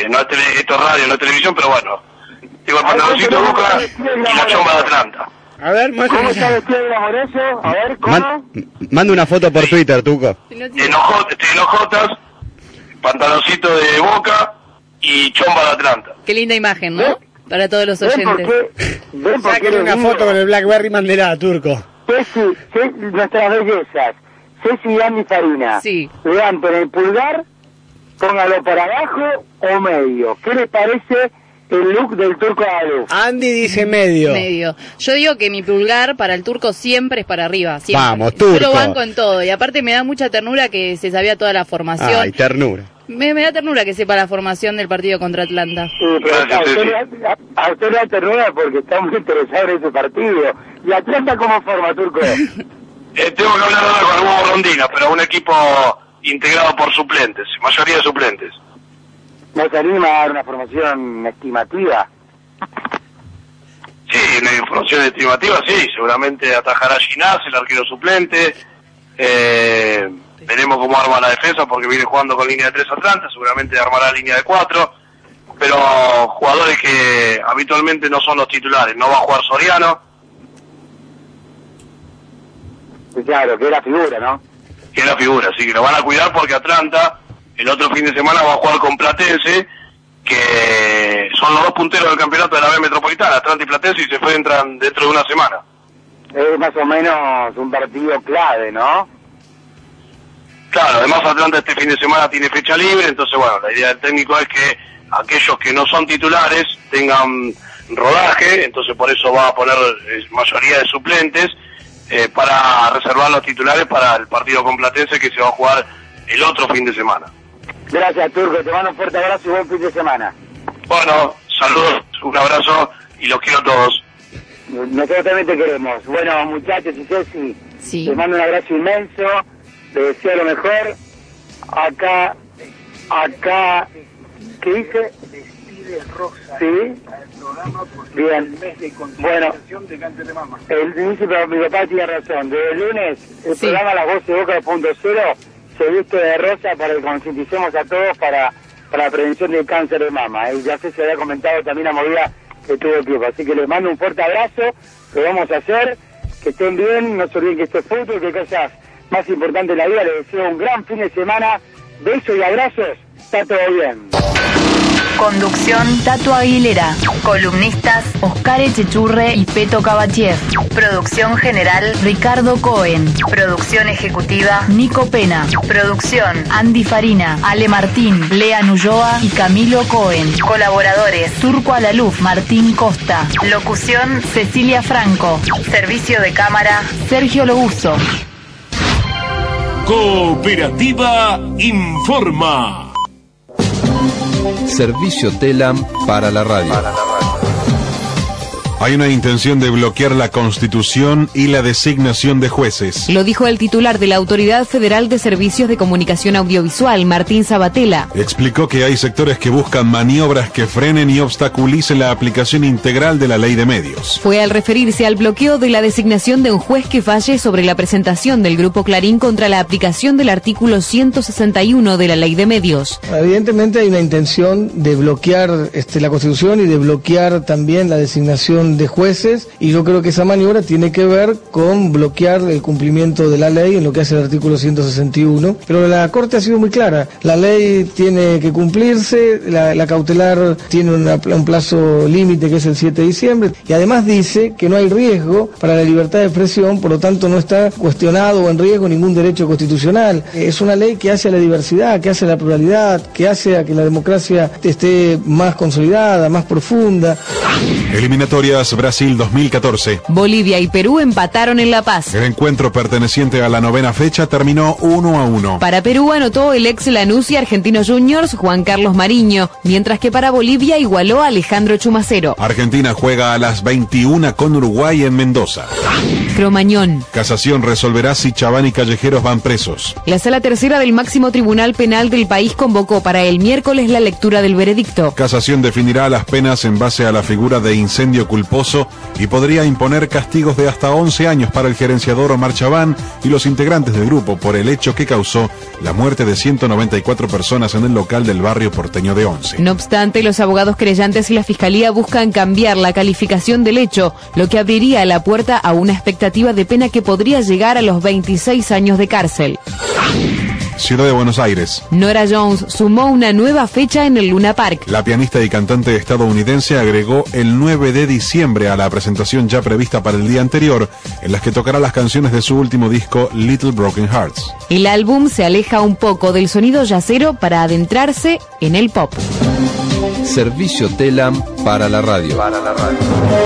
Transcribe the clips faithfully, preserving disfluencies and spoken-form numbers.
Eh, no es tele, esto es radio, no es televisión, pero bueno. Tengo el pantaloncito de Boca y la chomba de Atlanta. A ver, ¿cómo está vestido de amoroso? A ver, ¿cómo? Man, manda una foto por Twitter, Tuco. Enojotas, estoy enojotas, pantaloncito de Boca y chomba de Atlanta. Qué linda imagen, ¿no? Para todos los oyentes. Ven por Saquen una foto con el Blackberry Mandela, Turco. Ceci, Ceci, nuestras bellezas, Ceci y Andy Farina. Sí. Levanten el pulgar, póngalo para abajo o medio. ¿Qué les parece el look del Turco Aluf? Andy dice medio. Medio. Yo digo que mi pulgar para el Turco siempre es para arriba. Siempre. Vamos, Turco. Yo lo banco en todo. Y aparte me da mucha ternura que se sabía toda la formación. Ay, ternura. Me, me da ternura que sepa la formación del partido contra Atlanta. Sí, pero a usted, le- a, a usted le da ternura porque está muy interesado en ese partido. ¿Y Atlanta cómo forma, Turco? Eh, tengo que hablar ahora con el Hugo Rondina, pero un equipo integrado por suplentes, mayoría de suplentes. ¿No se anima a dar una formación estimativa? Sí, una información estimativa, sí, seguramente atajará Ginás, el arquero suplente. Eh, veremos cómo arma la defensa porque viene jugando con línea de tres Atlanta, seguramente armará línea de cuatro, pero jugadores que habitualmente no son los titulares. No va a jugar Soriano, Sí, claro, que es la figura, ¿no? que es la figura, así que lo van a cuidar porque Atlanta el otro fin de semana va a jugar con Platense, que son los dos punteros del campeonato de la B Metropolitana, Atlanta y Platense, y se enfrentan dentro de una semana. Es más o menos un partido clave, ¿no? Claro, además Atlanta este fin de semana tiene fecha libre, entonces bueno, la idea del técnico es que aquellos que no son titulares tengan rodaje, entonces por eso va a poner eh, mayoría de suplentes eh, para reservar los titulares para el partido con Platense que se va a jugar el otro fin de semana. Gracias, Turco. Te mando un fuerte abrazo y buen fin de semana. Bueno, saludos, un abrazo y los quiero a todos. Nosotros también te queremos. Bueno, muchachos y Ceci, Sí. les mando un abrazo inmenso. Les deseo lo mejor. Acá, acá, ¿qué dice? Sí. Bien. Bueno, el dice, pero mi papá tiene razón. Desde el lunes, el Sí. programa Las Voces de Boca de Punto Cero se viste de rosa para que concienticemos a todos para, para la prevención del cáncer de mama. Y ya sé, se había comentado también la movida que tuvo el club. Así que les mando un fuerte abrazo. Lo vamos a hacer. Que estén bien. No se olviden que esto es fútbol, que cosas más importantes en la vida. Les deseo un gran fin de semana. Besos y abrazos. Está todo bien. Conducción Tato Aguilera. Columnistas Oscar Echechurre y Peto Cabatier. Producción general Ricardo Cohen. Producción ejecutiva Nico Pena. Producción Andy Farina, Ale Martín, Lea Nuyoa y Camilo Cohen. Colaboradores Turco Alaluf, Martín Costa. Locución Cecilia Franco. Servicio de cámara Sergio Loguso. Cooperativa informa. Servicio Telam para la radio. Hay una intención de bloquear la Constitución y la designación de jueces. Lo dijo el titular de la Autoridad Federal de Servicios de Comunicación Audiovisual, Martín Sabatella. Explicó que hay sectores que buscan maniobras que frenen y obstaculicen la aplicación integral de la ley de medios. Fue al referirse al bloqueo de la designación de un juez que falle sobre la presentación del Grupo Clarín contra la aplicación del artículo ciento sesenta y uno de la ley de medios. Evidentemente hay una intención de bloquear este, la Constitución y de bloquear también la designación de jueces, y yo creo que esa maniobra tiene que ver con bloquear el cumplimiento de la ley en lo que hace el artículo ciento sesenta y uno, pero la Corte ha sido muy clara, la ley tiene que cumplirse, la, la cautelar tiene una, un plazo límite que es el siete de diciembre, y además dice que no hay riesgo para la libertad de expresión, por lo tanto no está cuestionado o en riesgo ningún derecho constitucional. Es una ley que hace a la diversidad, que hace a la pluralidad, que hace a que la democracia esté más consolidada, más profunda. Eliminatorias Brasil dos mil catorce. Bolivia y Perú empataron en La Paz. El encuentro perteneciente a la novena fecha terminó uno a uno. Para Perú anotó el ex Lanús y Argentinos Juniors Juan Carlos Mariño, mientras que para Bolivia igualó a Alejandro Chumacero. Argentina juega a las veintiuna con Uruguay en Mendoza. Cromañón. Casación resolverá si Chabán y Callejeros van presos. La Sala Tercera del Máximo Tribunal Penal del país convocó para el miércoles la lectura del veredicto. Casación definirá las penas en base a la figura de incendio culposo y podría imponer castigos de hasta once años para el gerenciador Omar Chabán y los integrantes del grupo por el hecho que causó la muerte de ciento noventa y cuatro personas en el local del barrio porteño de Once. No obstante, los abogados querellantes y la Fiscalía buscan cambiar la calificación del hecho, lo que abriría la puerta a una expectativa de pena que podría llegar a los veintiséis años de cárcel. Ciudad de Buenos Aires. Norah Jones sumó una nueva fecha en el Luna Park. La pianista y cantante estadounidense agregó el nueve de diciembre a la presentación ya prevista para el día anterior, en las que tocará las canciones de su último disco Little Broken Hearts. El álbum se aleja un poco del sonido yacero para adentrarse en el pop. Servicio Telam para la radio. Para la radio.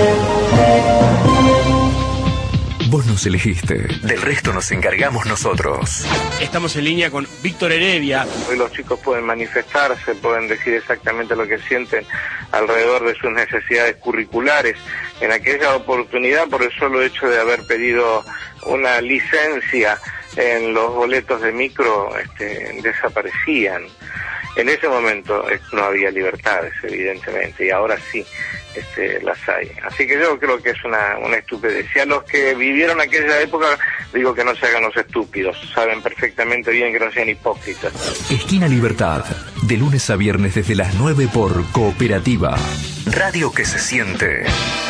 Vos nos elegiste, del resto nos encargamos nosotros. Estamos en línea con Víctor Heredia. Hoy los chicos pueden manifestarse, pueden decir exactamente lo que sienten alrededor de sus necesidades curriculares. En aquella oportunidad, por el solo hecho de haber pedido una licencia en los boletos de micro, este, desaparecían. En ese momento no había libertades, evidentemente, y ahora sí este, las hay. Así que yo creo que es una, una estupidez. Y a los que vivieron aquella época, digo que no se hagan los estúpidos. Saben perfectamente bien que no sean hipócritas. Esquina Libertad, de lunes a viernes desde las nueve por Cooperativa. Radio que se siente.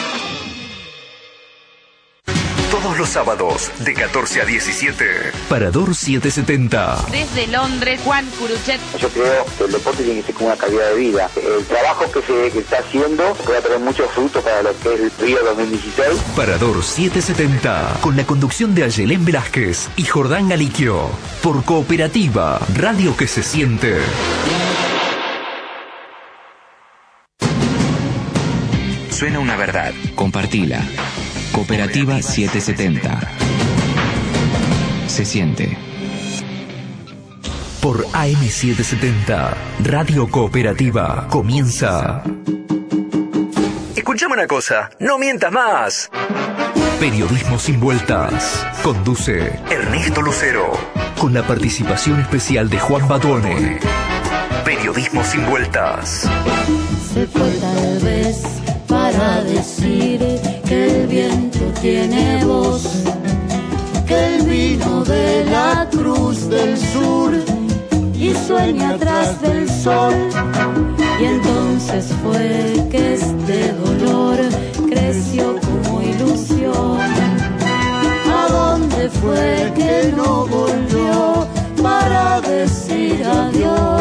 Todos los sábados, de catorce a diecisiete. Parador setecientos setenta. Desde Londres, Juan Curuchet. Yo creo que el deporte tiene que ser como una calidad de vida. El trabajo que se que está haciendo puede traer muchos frutos para lo que es el Río dos mil dieciséis. Parador setecientos setenta. Con la conducción de Ayelén Velázquez y Jordán Galiquio. Por Cooperativa. Radio que se siente. Suena una verdad. Compartila. Cooperativa setecientos setenta. Se siente. Por A M setecientos setenta, Radio Cooperativa, comienza. Escuchame una cosa, no mientas más. Periodismo sin vueltas. Conduce Ernesto Lucero. Con la participación especial de Juan Baduone. Periodismo sin vueltas. Se fue tal vez para decir que el viento tiene voz, que él vino de la cruz del sur y sueña atrás del sol. Y entonces fue que este dolor creció como ilusión. ¿A dónde fue que no volvió para decir adiós?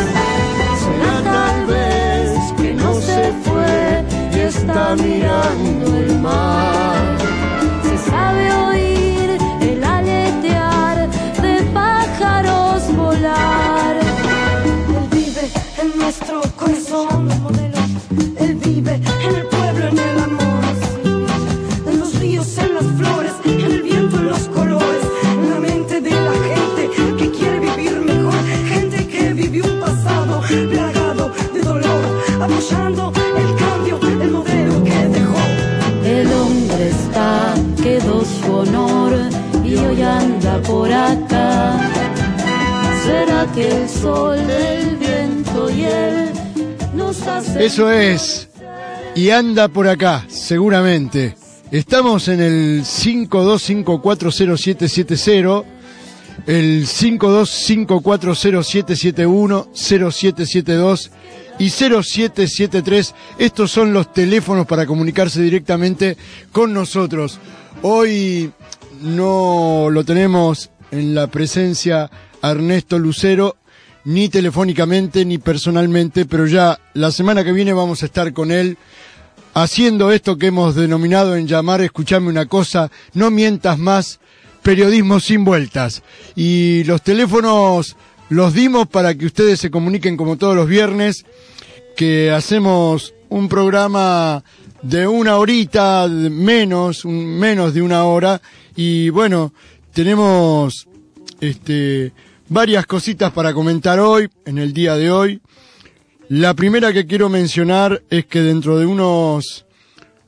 Será tal vez que no se fue y está mirando el mar. Se sabe oír el aletear de pájaros volar. Él vive en nuestro corazón, él vive en el pueblo, en el amor, en los ríos, en las flores, en el viento, en los colores, en la mente de la gente que quiere vivir mejor, gente que vivió un pasado plagado de dolor, apoyando el cambio, el modelo que dejó. El hombre está, quedó su honor y hoy anda por acá. ¿Será que el sol, el viento y él nos hace... Eso es, y anda por acá, seguramente. Estamos en el cinco dos cinco cuatro cero siete siete cero, el cinco dos cinco cuatro cero siete siete uno, cero siete siete dos y cero siete siete tres. Estos son los teléfonos para comunicarse directamente con nosotros. Hoy no lo tenemos en la presencia a Ernesto Lucero, ni telefónicamente ni personalmente, pero ya la semana que viene vamos a estar con él haciendo esto que hemos denominado en llamar Escuchame una cosa, no mientas más, periodismo sin vueltas. Y los teléfonos los dimos para que ustedes se comuniquen como todos los viernes, que hacemos un programa de una horita, menos, un, menos de una hora, y bueno, tenemos este varias cositas para comentar hoy, en el día de hoy. La primera que quiero mencionar es que dentro de unos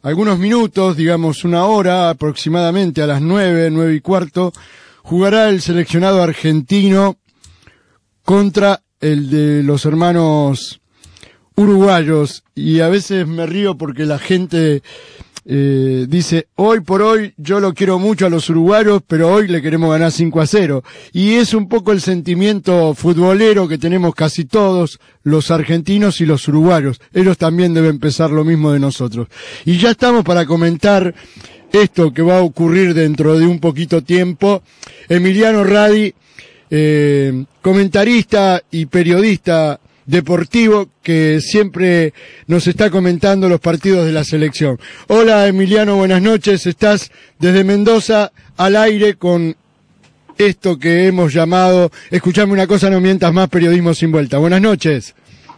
algunos minutos, digamos una hora aproximadamente, a las nueve, nueve y cuarto, jugará el seleccionado argentino contra el de los hermanos uruguayos. Y a veces me río porque la gente eh, dice, hoy por hoy yo lo quiero mucho a los uruguayos, pero hoy le queremos ganar cinco a cero. Y es un poco el sentimiento futbolero que tenemos casi todos los argentinos y los uruguayos. Ellos también deben pensar lo mismo de nosotros. Y ya estamos para comentar esto que va a ocurrir dentro de un poquito tiempo. Emiliano Radi, eh, comentarista y periodista deportivo, que siempre nos está comentando los partidos de la selección. Hola Emiliano, buenas noches. Estás desde Mendoza al aire con esto que hemos llamado Escuchame una cosa, no mientas más, periodismo sin vuelta. Buenas noches.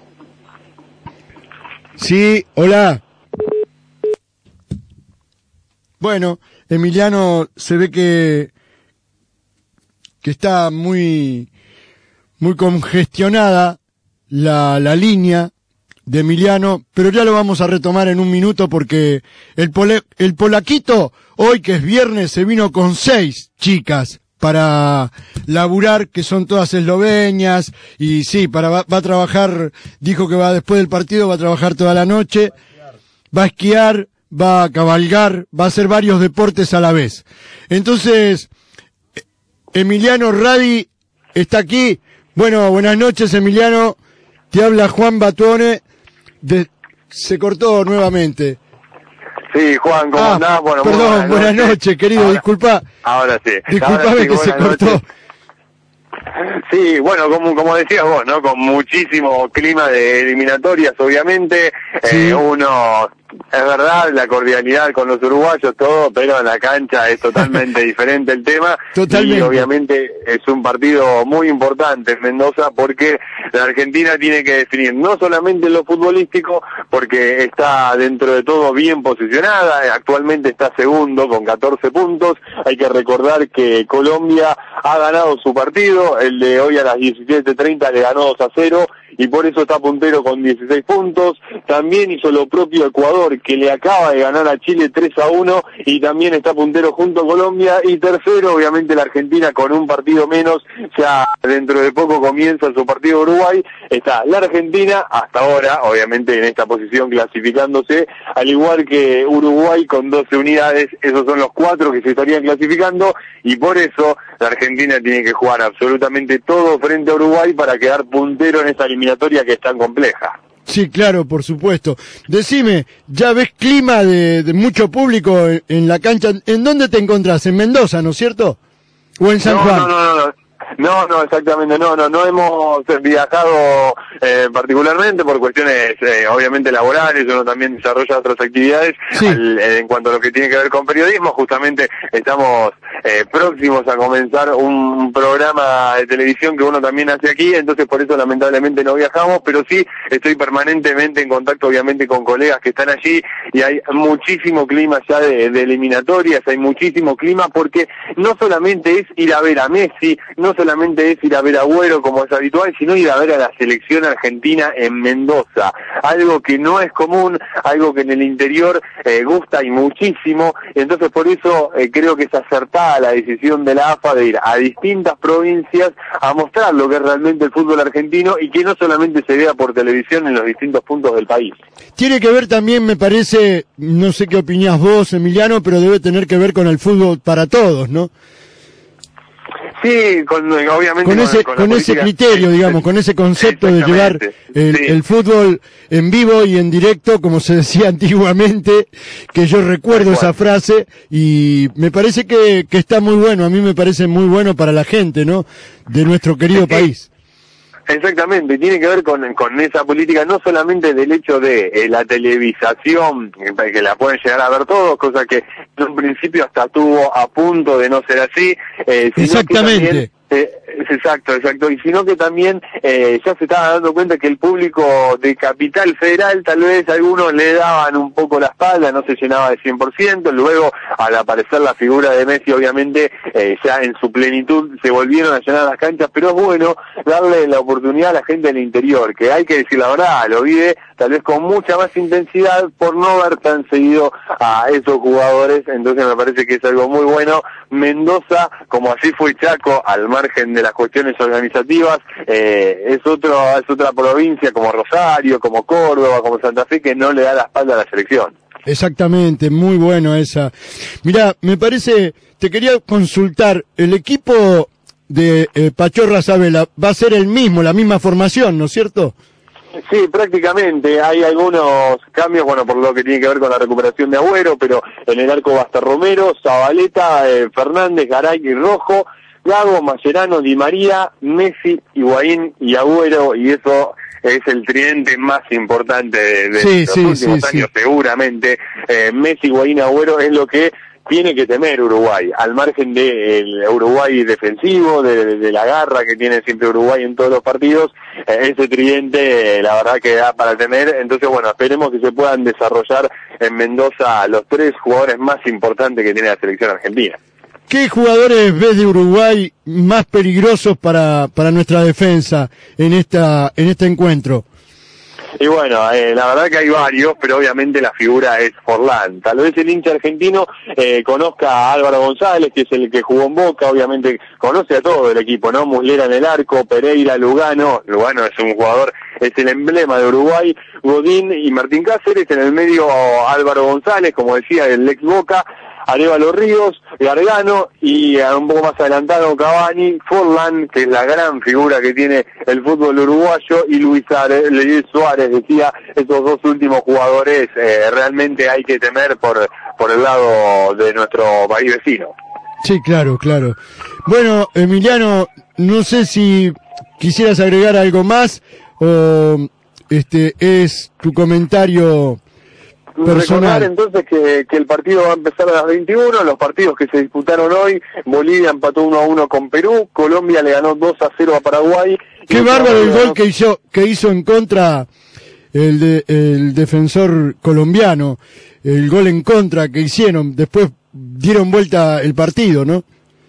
Sí, hola. Bueno, Emiliano se ve que que está muy muy congestionada la la línea de Emiliano, pero ya lo vamos a retomar en un minuto porque el pole, el polaquito hoy, que es viernes, se vino con seis chicas para laburar, que son todas esloveñas, y sí, para va, va a trabajar, dijo que va después del partido, va a trabajar toda la noche, va a esquiar, va a cabalgar, va a hacer varios deportes a la vez. Entonces, Emiliano Radi está aquí. Bueno, buenas noches, Emiliano. Te habla Juan Batuone. De... Se cortó nuevamente. Sí, Juan, ¿cómo ah, andás? Bueno, perdón, buenas, buenas noches, noches querido, ahora, disculpa. Ahora sí. Disculpame ahora sí, que se cortó. Noches. Sí, bueno, como, como decías vos, ¿no? Con muchísimo clima de eliminatorias, obviamente. Sí. Eh, uno... Es verdad, la cordialidad con los uruguayos, todo, pero en la cancha es totalmente diferente el tema. Totalmente. Y obviamente es un partido muy importante en Mendoza porque la Argentina tiene que definir no solamente lo futbolístico, porque está dentro de todo bien posicionada, actualmente está segundo con catorce puntos. Hay que recordar que Colombia ha ganado su partido, el de hoy a las diecisiete treinta le ganó dos a cero. Y por eso está puntero con dieciséis puntos. También hizo lo propio Ecuador, que le acaba de ganar a Chile tres a uno, y también está puntero junto a Colombia. Y tercero, obviamente, la Argentina con un partido menos. Ya dentro de poco comienza su partido Uruguay. Está la Argentina, hasta ahora, obviamente, en esta posición clasificándose, al igual que Uruguay con doce unidades. Esos son los cuatro que se estarían clasificando, y por eso la Argentina tiene que jugar absolutamente todo frente a Uruguay para quedar puntero en esta eliminatoria que es tan compleja. Sí, claro, por supuesto. Decime, ¿ya ves clima de, de mucho público en, en la cancha? ¿En dónde te encontrás? ¿En Mendoza, no es cierto? ¿O en San no, Juan? No, no, no, no. No, no, exactamente, no, no, no hemos viajado eh, particularmente por cuestiones eh, obviamente laborales. Uno también desarrolla otras actividades. Sí. Al, eh, en cuanto a lo que tiene que ver con periodismo, justamente estamos eh, próximos a comenzar un programa de televisión que uno también hace aquí, entonces por eso lamentablemente no viajamos, pero sí estoy permanentemente en contacto obviamente con colegas que están allí, y hay muchísimo clima ya de, de eliminatorias, hay muchísimo clima porque no solamente es ir a ver a Messi, no solamente es ir a ver a Agüero como es habitual, sino ir a ver a la selección argentina en Mendoza, algo que no es común, algo que en el interior eh, gusta y muchísimo. Entonces por eso eh, creo que es acertada la decisión de la A F A de ir a distintas provincias a mostrar lo que es realmente el fútbol argentino, y que no solamente se vea por televisión en los distintos puntos del país. Tiene que ver también, me parece, no sé qué opinás vos, Emiliano, pero debe tener que ver con el fútbol para todos, ¿no? Sí, con, obviamente con ese, con, con ese criterio, digamos, con ese concepto de llevar el, sí. el fútbol en vivo y en directo, como se decía antiguamente, que yo recuerdo esa frase, y me parece que, que está muy bueno, a mí me parece muy bueno para la gente, ¿no?, de nuestro querido sí, país. Exactamente, tiene que ver con, con esa política, no solamente del hecho de eh, la televisación, que la pueden llegar a ver todos, cosa que en un principio hasta estuvo a punto de no ser así. Eh, Exactamente, también, Eh, exacto, exacto. Y sino que también eh, ya se estaba dando cuenta que el público de Capital Federal, tal vez algunos le daban un poco la espalda, no se llenaba de cien por ciento. Luego, al aparecer la figura de Messi, obviamente, eh, ya en su plenitud se volvieron a llenar las canchas. Pero es bueno darle la oportunidad a la gente del interior, que hay que decir la verdad, lo vive tal vez con mucha más intensidad por no ver tan seguido a esos jugadores. Entonces me parece que es algo muy bueno. Mendoza, como así fue Chaco, al margen de las cuestiones organizativas, eh, es otro, es otra provincia como Rosario, como Córdoba, como Santa Fe, que no le da la espalda a la selección. Exactamente, muy bueno esa. Mirá, me parece, te quería consultar, el equipo de eh, Pachorra Sabela va a ser el mismo, la misma formación, ¿no es cierto? Sí, prácticamente. Hay algunos cambios, bueno, por lo que tiene que ver con la recuperación de Agüero, pero en el arco va a estar Romero, Zabaleta, eh, Fernández, Garay y Rojo, Gago, Mascherano, Di María, Messi, Higuaín y Agüero, y eso es el tridente más importante de, de sí, los sí, últimos sí, años, sí. seguramente. Eh, Messi, Higuaín, Agüero es lo que tiene que temer Uruguay, al margen del Uruguay defensivo, de, de, de la garra que tiene siempre Uruguay en todos los partidos. Eh, ese tridente, eh, la verdad que da para temer. Entonces, bueno, esperemos que se puedan desarrollar en Mendoza los tres jugadores más importantes que tiene la selección argentina. ¿Qué jugadores ves de Uruguay más peligrosos para, para nuestra defensa en esta, en este encuentro? Y bueno, eh, la verdad que hay varios, pero obviamente la figura es Forlán. Tal vez el hincha argentino eh, conozca a Álvaro González, que es el que jugó en Boca, obviamente conoce a todo el equipo, ¿no? Muslera en el arco, Pereira, Lugano, Lugano es un jugador, es el emblema de Uruguay, Godín y Martín Cáceres, en el medio Álvaro González, como decía, el ex Boca, Arévalo Ríos, Gargano y uh, un poco más adelantado Cavani, Forlán, que es la gran figura que tiene el fútbol uruguayo, y Luis Suárez, Luis Suárez, decía, esos dos últimos jugadores eh, realmente hay que temer por, por el lado de nuestro país vecino. Sí, claro, claro. Bueno, Emiliano, no sé si quisieras agregar algo más o este es tu comentario personal. Recordar entonces que, que el partido va a empezar a las veintiuna, los partidos que se disputaron hoy, Bolivia empató uno a uno con Perú, Colombia le ganó dos a cero a Paraguay. Qué bárbaro el gol que hizo, que hizo en contra el, de, el defensor colombiano, el gol en contra que hicieron, después dieron vuelta el partido, ¿no?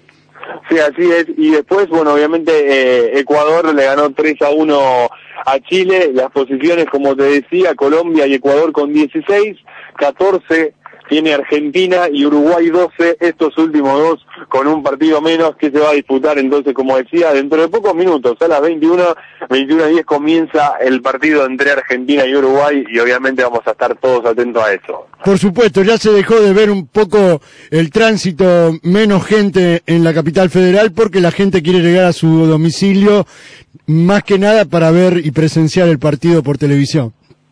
Sí, así es, y después, bueno, obviamente eh, Ecuador le ganó tres a uno a Chile, las posiciones, como te decía, Colombia y Ecuador con dieciséis, catorce tiene Argentina y Uruguay doce, estos últimos dos con un partido menos que se va a disputar entonces, como decía, dentro de pocos minutos, a las veintiuna, veintiuna diez comienza el partido entre Argentina y Uruguay y obviamente vamos a estar todos atentos a eso. Por supuesto, ya se dejó de ver un poco el tránsito, menos gente en la capital federal porque la gente quiere llegar a su domicilio más que nada para ver y presenciar el partido por televisión.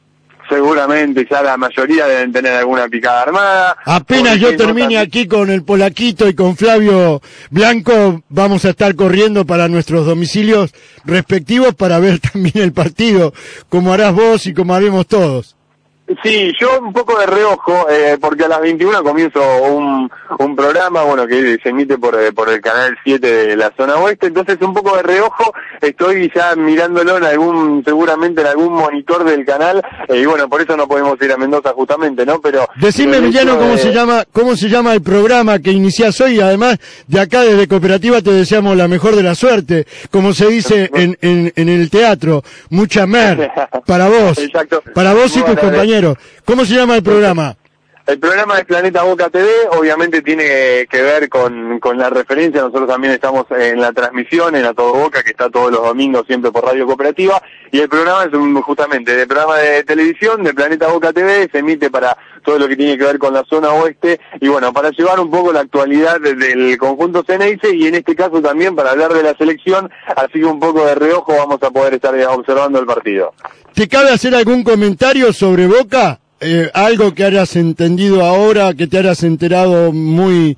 Seguramente ya la mayoría deben tener alguna picada armada. Apenas yo termine aquí con el Polaquito y con Flavio Blanco, vamos a estar corriendo para nuestros domicilios respectivos para ver también el partido, como harás vos y como haremos todos. Sí, yo un poco de reojo, eh, porque a las veintiuna comienzo un, un programa, bueno, que se emite por, por el canal siete de la zona oeste, entonces un poco de reojo, estoy ya mirándolo en algún, seguramente en algún monitor del canal, eh, y bueno, por eso no podemos ir a Mendoza justamente, ¿no? Pero... Decime, Emiliano, cómo de... se llama, cómo se llama el programa que iniciás hoy, y además, de acá desde Cooperativa te deseamos la mejor de la suerte, como se dice en, en, en el teatro, mucha mer, para vos, Exacto. para vos y tus Bueno, compañeros. ¿Cómo se llama el programa? El programa es Planeta Boca T V, obviamente tiene que ver con, con la referencia, nosotros también estamos en la transmisión, en la Todo Boca, que está todos los domingos siempre por Radio Cooperativa, y el programa es un, justamente el programa de televisión de Planeta Boca T V, se emite para todo lo que tiene que ver con la zona oeste, y bueno, para llevar un poco la actualidad del conjunto Ceneice, y en este caso también para hablar de la selección, así que un poco de reojo vamos a poder estar observando el partido. ¿Te cabe hacer algún comentario sobre Boca? Eh, algo que hayas entendido ahora, que te hayas enterado muy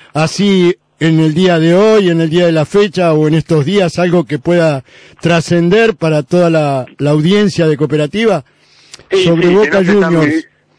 así en el día de hoy, en el día de la fecha o en estos días, algo que pueda trascender para toda la, la audiencia de Cooperativa sí, sobre sí, Boca no Juniors. Están,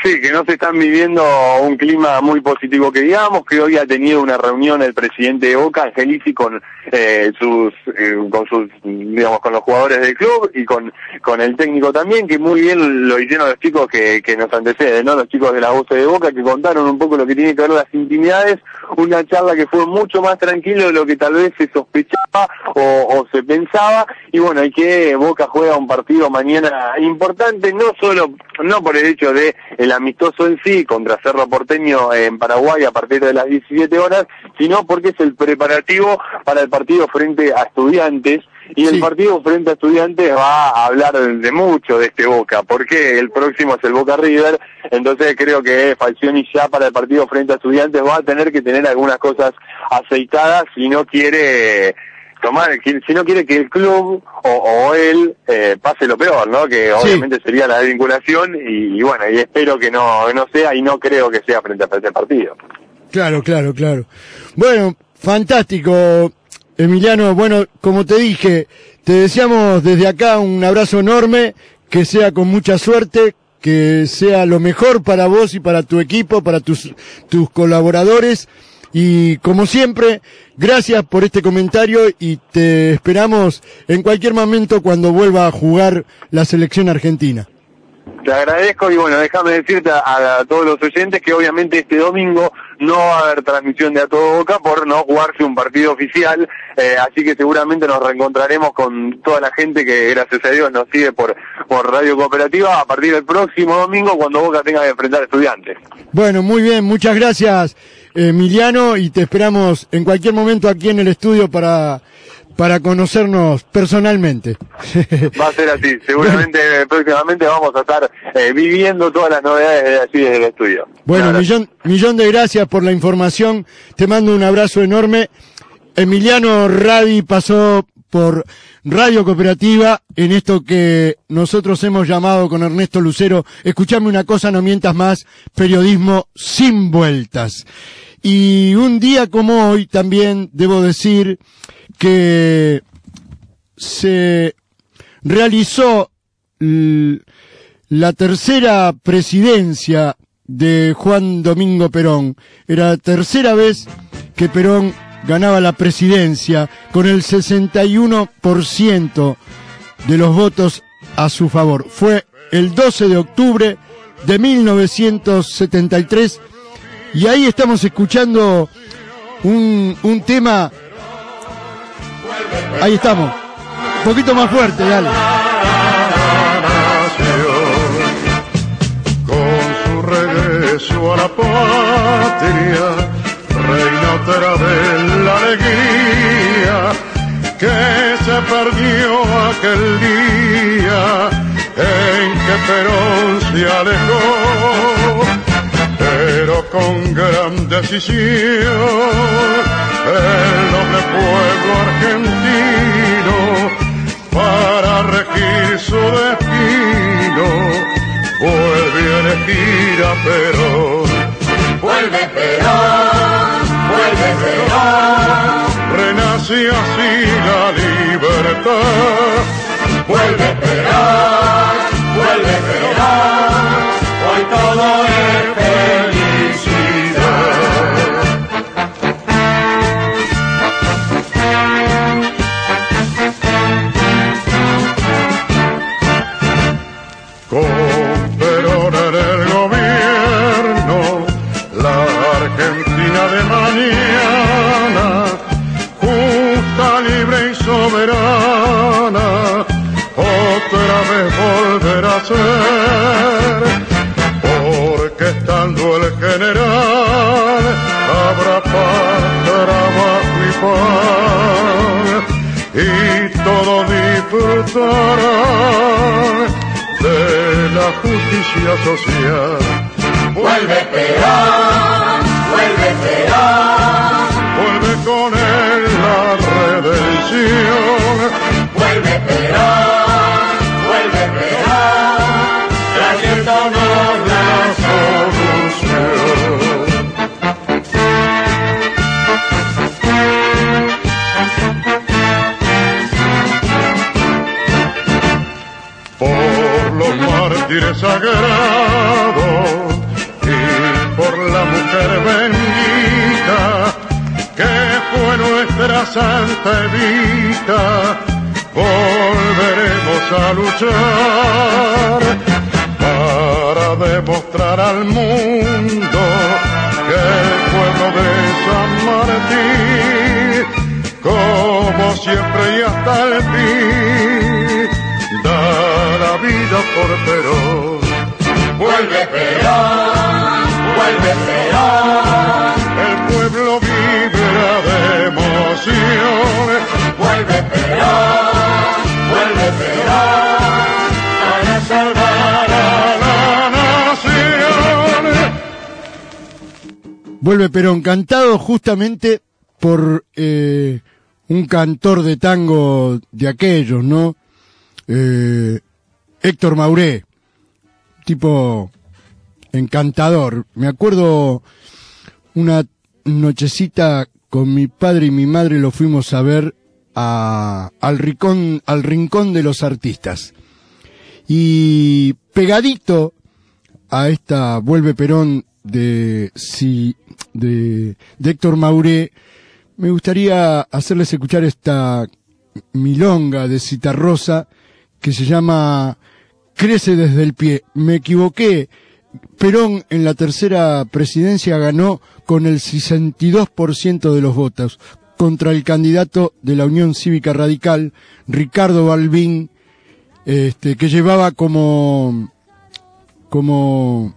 Sí, que no se están viviendo un clima muy positivo que digamos, que hoy ha tenido una reunión el presidente de Boca, Angelici, con eh, sus, eh, con sus, digamos, con los jugadores del club y con, con el técnico también, que muy bien lo hicieron los chicos que, que nos anteceden, ¿no? Los chicos de la voz de Boca, que contaron un poco lo que tiene que ver las intimidades, una charla que fue mucho más tranquila de lo que tal vez se sospechaba o, o se pensaba, y bueno, hay que Boca juega un partido mañana importante, no solo, no por el hecho de el amistoso en sí contra Cerro Porteño en Paraguay a partir de las diecisiete horas, sino porque es el preparativo para el partido frente a Estudiantes, y el sí. partido frente a Estudiantes va a hablar de mucho de este Boca, porque el próximo es el Boca River, entonces creo que Falcioni ya para el partido frente a Estudiantes va a tener que tener algunas cosas aceitadas si no quiere tomar, si no quiere que el club o, o él eh, pase lo peor, ¿no? Que obviamente sí. sería la desvinculación y, y bueno, y espero que no no sea y no creo que sea frente a este partido. Claro, claro, claro. Bueno, fantástico, Emiliano. Bueno, como te dije, te deseamos desde acá un abrazo enorme, que sea con mucha suerte, que sea lo mejor para vos y para tu equipo, para tus tus colaboradores. Y como siempre, gracias por este comentario y te esperamos en cualquier momento cuando vuelva a jugar la selección argentina. Te agradezco y bueno, déjame decirte a, a todos los oyentes que obviamente este domingo no va a haber transmisión de A Todo Boca por no jugarse un partido oficial, eh, así que seguramente nos reencontraremos con toda la gente que gracias a Dios nos sigue por, por Radio Cooperativa a partir del próximo domingo cuando Boca tenga que enfrentar a Estudiantes. Bueno, muy bien, muchas gracias Emiliano, y te esperamos en cualquier momento aquí en el estudio para para conocernos personalmente. Va a ser así, seguramente bueno. próximamente vamos a estar eh, viviendo todas las novedades de allí desde el estudio. Bueno, millón, millón de gracias por la información, te mando un abrazo enorme. Emiliano Radi pasó por Radio Cooperativa en esto que nosotros hemos llamado con Ernesto Lucero, escuchame una cosa, no mientas más, periodismo sin vueltas. Y un día como hoy también debo decir que se realizó la tercera presidencia de Juan Domingo Perón. Era la tercera vez que Perón ganaba la presidencia con el sesenta y uno por ciento de los votos a su favor. Fue el doce de octubre de mil novecientos setenta y tres y ahí estamos escuchando un, un tema. Ahí estamos, un poquito más fuerte, dale. Con su regreso a la patria, reina otra vez la alegría que se perdió aquel día en que Perón se alejó, pero con gran decisión el noble pueblo argentino para regir su destino vuelve a elegir a Perón. Vuelve Perón, vuelve Perón, renace así la libertad. Vuelve Perón, vuelve Perón, hoy todo es felicidad. Con Perón en el gobierno, la Argentina de mañana, justa, libre y soberana, otra vez volverá a ser, porque estando el general, habrá paz, trabajo y paz, y todos disfrutarán de la justicia social. Vuelve Perón, vuelve Perón, vuelve con él la redención. Vuelve Perón, vuelve Perón, trayéndonos la solución. Por los mártires sagrados la mujer bendita que fue nuestra Santa Evita, volveremos a luchar para demostrar al mundo que el pueblo de San Martín, como siempre y hasta el fin, da la vida por Perón. Vuelve Perón, vuelve Perón, el pueblo vibra de emoción. Vuelve Perón, vuelve Perón, para salvar a la nación. Vuelve Perón, cantado justamente por eh, un cantor de tango de aquellos, ¿no? Eh, Héctor Mauré, tipo encantador. Me acuerdo una nochecita con mi padre y mi madre lo fuimos a ver a, al, rincón, al Rincón de los Artistas. Y pegadito a esta Vuelve Perón de, si, de, de Héctor Mauré, me gustaría hacerles escuchar esta milonga de Citarrosa que se llama Crece desde el pie. Me equivoqué. Perón en la tercera presidencia ganó con el sesenta y dos por ciento de los votos contra el candidato de la Unión Cívica Radical, Ricardo Balbín, este, que llevaba como, como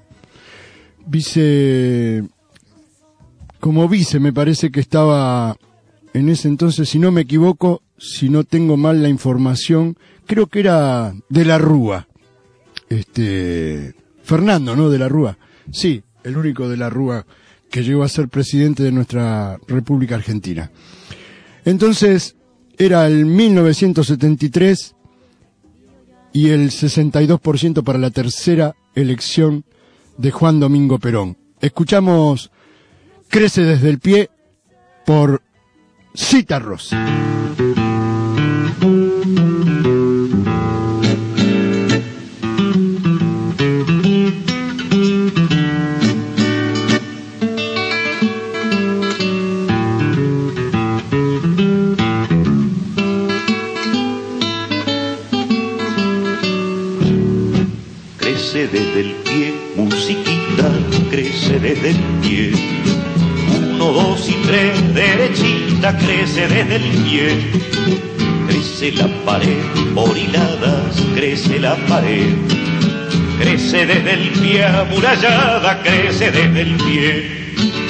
vice, como vice, me parece que estaba en ese entonces, si no me equivoco, si no tengo mal la información, creo que era de la Rúa. Este, Fernando, ¿no? De la Rúa. Sí, el único de la Rúa que llegó a ser presidente de nuestra República Argentina. Entonces, era el mil novecientos setenta y tres y el sesenta y dos por ciento para la tercera elección de Juan Domingo Perón. Escuchamos Crece desde el pie por Citarrosa. Crece desde el pie, musiquita, crece desde el pie. Uno, dos y tres, derechita, crece desde el pie. Crece la pared por hiladas, crece la pared. Crece desde el pie, amurallada, crece desde el pie.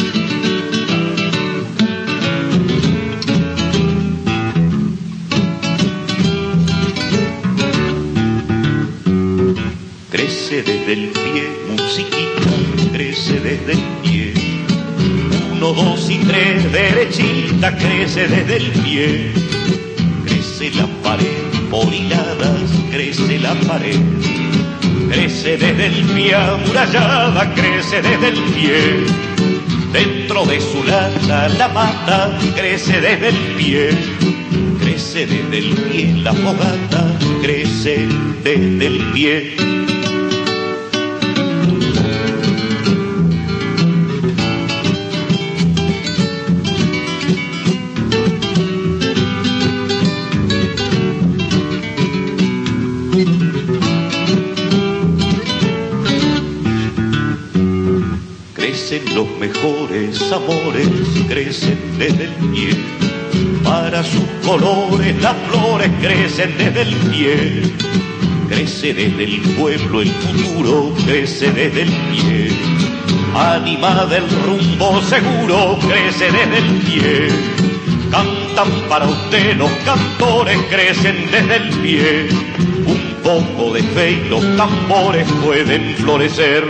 Crece desde el pie, musiquita, crece desde el pie. Uno, dos y tres, derechita, crece desde el pie. Crece la pared por hiladas, crece la pared. Crece desde el pie, amurallada, crece desde el pie. Dentro de su lata la mata, crece desde el pie. Crece desde el pie la fogata, crece desde el pie. Crecen los mejores amores, crecen desde el pie. Para sus colores las flores crecen desde el pie. Crece desde el pueblo el futuro, crece desde el pie. Ánima del rumbo seguro, crece desde el pie. Cantan para usted los cantores, crecen desde el pie. Un poco de fe y los tambores pueden florecer.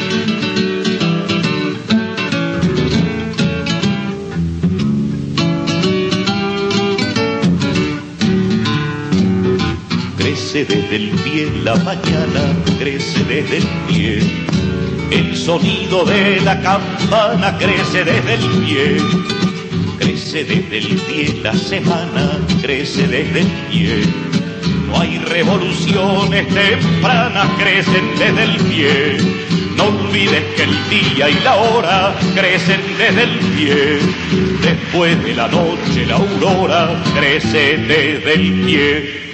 Crece desde el pie la mañana, crece desde el pie. El sonido de la campana crece desde el pie. Crece desde el pie la semana, crece desde el pie. No hay revoluciones tempranas, crecen desde el pie. No olvides que el día y la hora crecen desde el pie. Después de la noche la aurora crece desde el pie.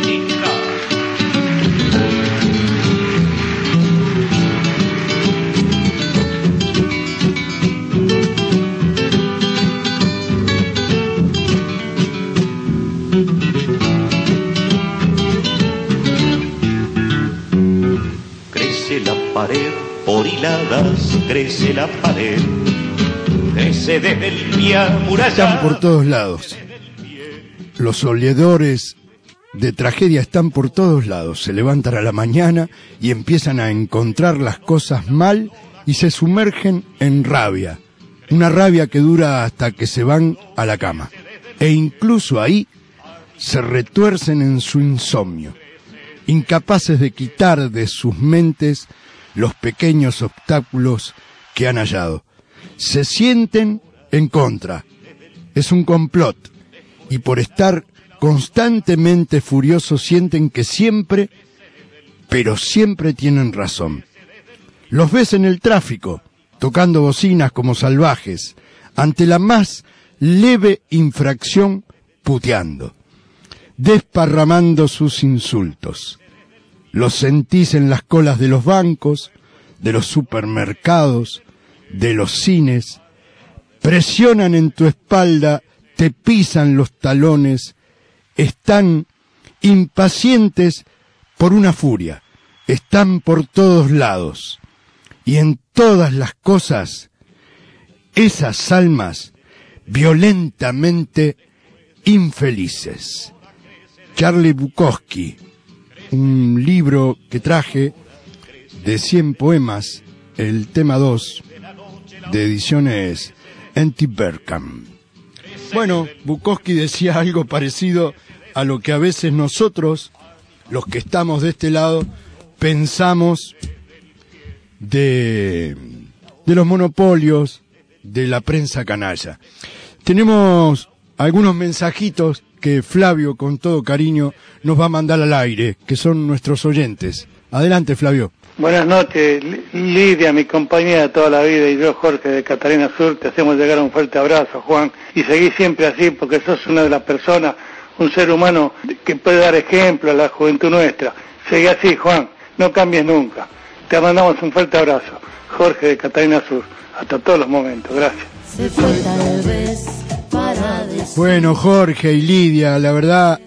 Crece la pared por hiladas, crece la pared, crece desde el pie amurallado. Están por todos lados. Los oleadores de tragedia están por todos lados. Se levantan a la mañana y empiezan a encontrar las cosas mal y se sumergen en rabia. Una rabia que dura hasta que se van a la cama. E incluso ahí se retuercen en su insomnio, incapaces de quitar de sus mentes los pequeños obstáculos que han hallado. Se sienten en contra. Es un complot. Y por estar constantemente furiosos sienten que siempre, pero siempre tienen razón. Los ves en el tráfico, tocando bocinas como salvajes, ante la más leve infracción, puteando, desparramando sus insultos. Los sentís en las colas de los bancos, de los supermercados, de los cines. Presionan en tu espalda, te pisan los talones. Están impacientes por una furia. Están por todos lados. Y en todas las cosas, esas almas violentamente infelices. Charlie Bukowski, un libro que traje de cien poemas, el tema dos, de ediciones Anti-Berkham. Bueno, Bukowski decía algo parecido a lo que a veces nosotros, los que estamos de este lado, pensamos de, de los monopolios, de la prensa canalla. Tenemos algunos mensajitos que Flavio, con todo cariño, nos va a mandar al aire, que son nuestros oyentes. Adelante, Flavio. Buenas noches, Lidia, mi compañera de toda la vida, y yo, Jorge, de Catalina Sur, te hacemos llegar un fuerte abrazo, Juan, y seguí siempre así, porque sos una de las personas, un ser humano que puede dar ejemplo a la juventud nuestra. Seguí así, Juan, no cambies nunca. Te mandamos un fuerte abrazo, Jorge, de Catalina Sur, hasta todos los momentos, gracias. Se fue tal vez para decir... Bueno, Jorge y Lidia, la verdad,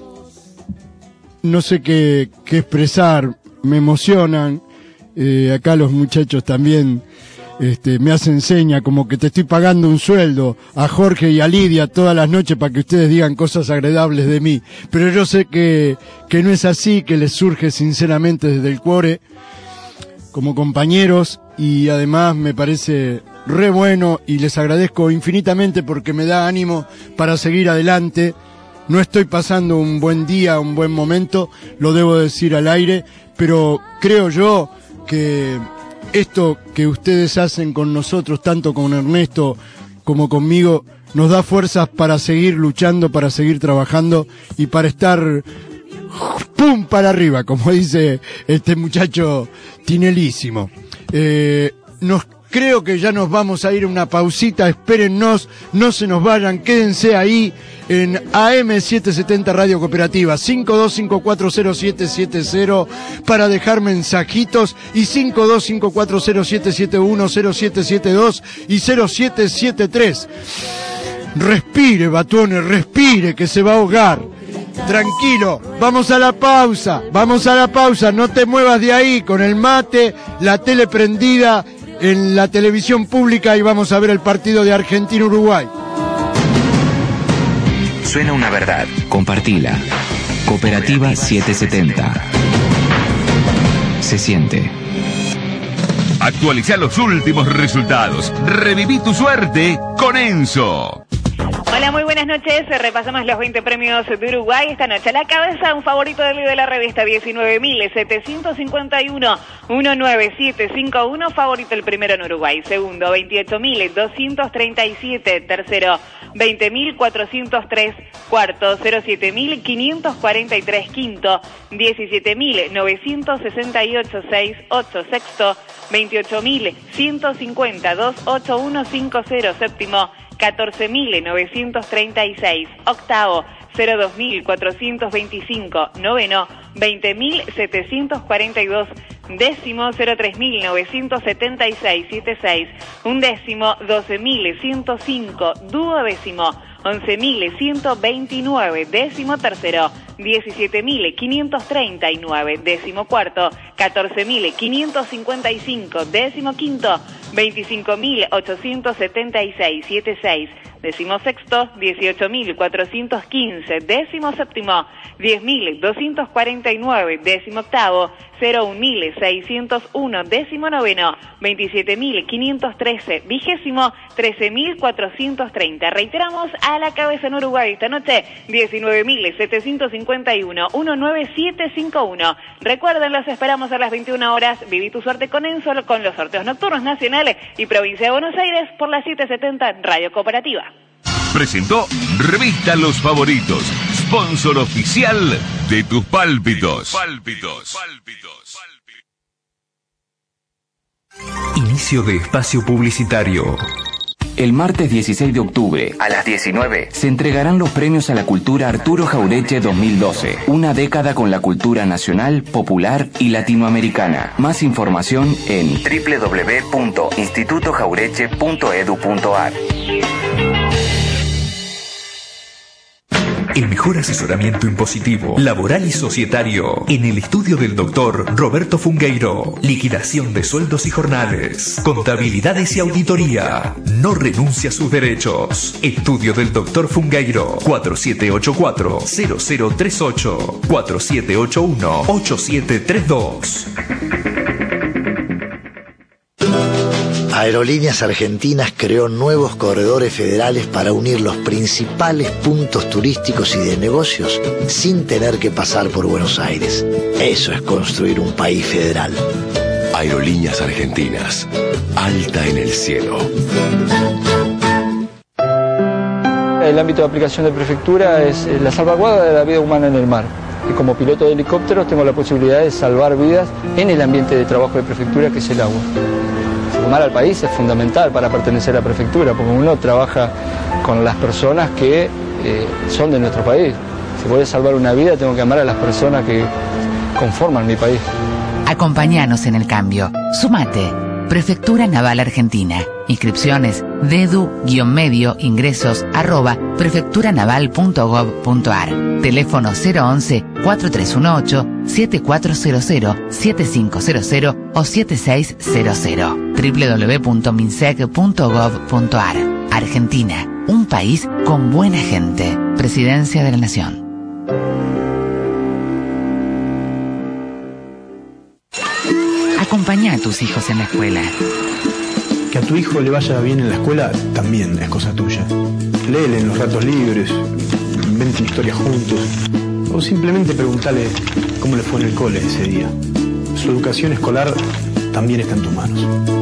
no sé qué, qué expresar, me emocionan, eh, acá los muchachos también este, me hacen seña como que te estoy pagando un sueldo a Jorge y a Lidia todas las noches para que ustedes digan cosas agradables de mí, pero yo sé que, que no es así, que les surge sinceramente desde el cuore, como compañeros, y además me parece re bueno y les agradezco infinitamente porque me da ánimo para seguir adelante. No estoy pasando un buen día, un buen momento, lo debo decir al aire, pero creo yo que esto que ustedes hacen con nosotros, tanto con Ernesto como conmigo, nos da fuerzas para seguir luchando, para seguir trabajando y para estar ¡pum! Para arriba, como dice este muchacho tinelísimo. Eh, nos Creo que ya nos vamos a ir a una pausita, espérennos, no se nos vayan, quédense ahí en A M setecientos setenta Radio Cooperativa, cinco dos cinco cuatro cero siete siete cero para dejar mensajitos y cinco dos cinco cuatro cero siete siete uno, cero siete siete dos y cero siete siete tres. Respire, Batuone, respire, que se va a ahogar. Tranquilo, vamos a la pausa, vamos a la pausa, no te muevas de ahí, con el mate, la tele prendida en la televisión pública y vamos a ver el partido de Argentina-Uruguay. Suena una verdad, compartila. Cooperativa setecientos setenta. Se siente. Actualiza los últimos resultados. Reviví tu suerte con Enzo. Hola, muy buenas noches. Repasamos los veinte premios de Uruguay esta noche. A la cabeza, un favorito del líder de la revista, diecinueve mil setecientos cincuenta y uno, uno nueve siete cinco uno. Favorito el primero en Uruguay. Segundo, veintiocho mil doscientos treinta y siete. Tercero, veinte mil cuatrocientos tres. Cuarto, cero siete mil quinientos cuarenta y tres. Quinto, diecisiete mil novecientos sesenta y ocho. seis ocho. Sexto, veintiocho mil ciento cincuenta. dos ocho uno cinco cero. Séptimo, catorce mil novecientos treinta y seis. Octavo, cero dos mil cuatrocientos veinticinco. Noveno, veinte mil setecientos cuarenta y dos. Décimo, cero tres mil novecientos setenta y seis. setenta y seis. Undécimo, doce mil ciento cinco. Duodécimo, once mil ciento veintinueve. Décimo tercero, diecisiete mil quinientos treinta y nueve. Décimo cuarto, catorce mil quinientos cincuenta y cinco. Décimo quinto, veinticinco mil ochocientos setenta y seis. setenta y seis. Décimo sexto, dieciocho mil cuatrocientos quince. Décimo séptimo, diez mil doscientos cuarenta y nueve. Décimo octavo, cero un mil seiscientos uno. Décimo noveno, veintisiete mil quinientos trece. Vigésimo, trece mil cuatrocientos treinta. Reiteramos, a la cabeza en Uruguay esta noche, diecinueve mil setecientos cincuenta y uno, uno nueve siete cinco uno. Recuerden, los esperamos a las veintiuna horas. Viví tu suerte con Enzo, con los sorteos nocturnos nacionales y provincia de Buenos Aires por la setecientos setenta Radio Cooperativa. Presentó Revista Los Favoritos, sponsor oficial de tus pálpitos. Pálpitos. Inicio de espacio publicitario. El martes dieciséis de octubre, a las diecinueve, se entregarán los premios a la cultura Arturo Jaureche dos mil doce. Una década con la cultura nacional, popular y latinoamericana. Más información en doble u doble u doble u punto instituto jaureche punto edu punto ar. El mejor asesoramiento impositivo, laboral y societario en el estudio del doctor Roberto Fungueiro. Liquidación de sueldos y jornales, contabilidades y auditoría. No renuncia a sus derechos. Estudio del doctor Fungueiro. cuatro siete ocho cuatro cero cero tres ocho, cuatro siete ocho uno ocho siete tres dos. Aerolíneas Argentinas creó nuevos corredores federales para unir los principales puntos turísticos y de negocios sin tener que pasar por Buenos Aires. Eso es construir un país federal. Aerolíneas Argentinas. Alta en el cielo. El ámbito de aplicación de prefectura es la salvaguarda de la vida humana en el mar. Y como piloto de helicópteros tengo la posibilidad de salvar vidas en el ambiente de trabajo de prefectura, que es el agua. Amar al país es fundamental para pertenecer a la prefectura, porque uno trabaja con las personas que eh, son de nuestro país. Si voy a salvar una vida, tengo que amar a las personas que conforman mi país. Acompáñanos en el cambio. Sumate. Prefectura Naval Argentina. Inscripciones dedu-medio ingresos arroba prefecturanaval punto gov punto ar. Teléfono cero once cuatro tres uno ocho siete cuatro cero cero siete cinco cero cero o siete seis cero cero. doble u doble u doble u punto minsec punto gov punto ar. Argentina, un país con buena gente. Presidencia de la Nación. Acompañá a tus hijos en la escuela. Que a tu hijo le vaya bien en la escuela también es cosa tuya. Léele en los ratos libres, inventen historias juntos, o simplemente preguntale cómo le fue en el cole ese día. Su educación escolar también está en tus manos.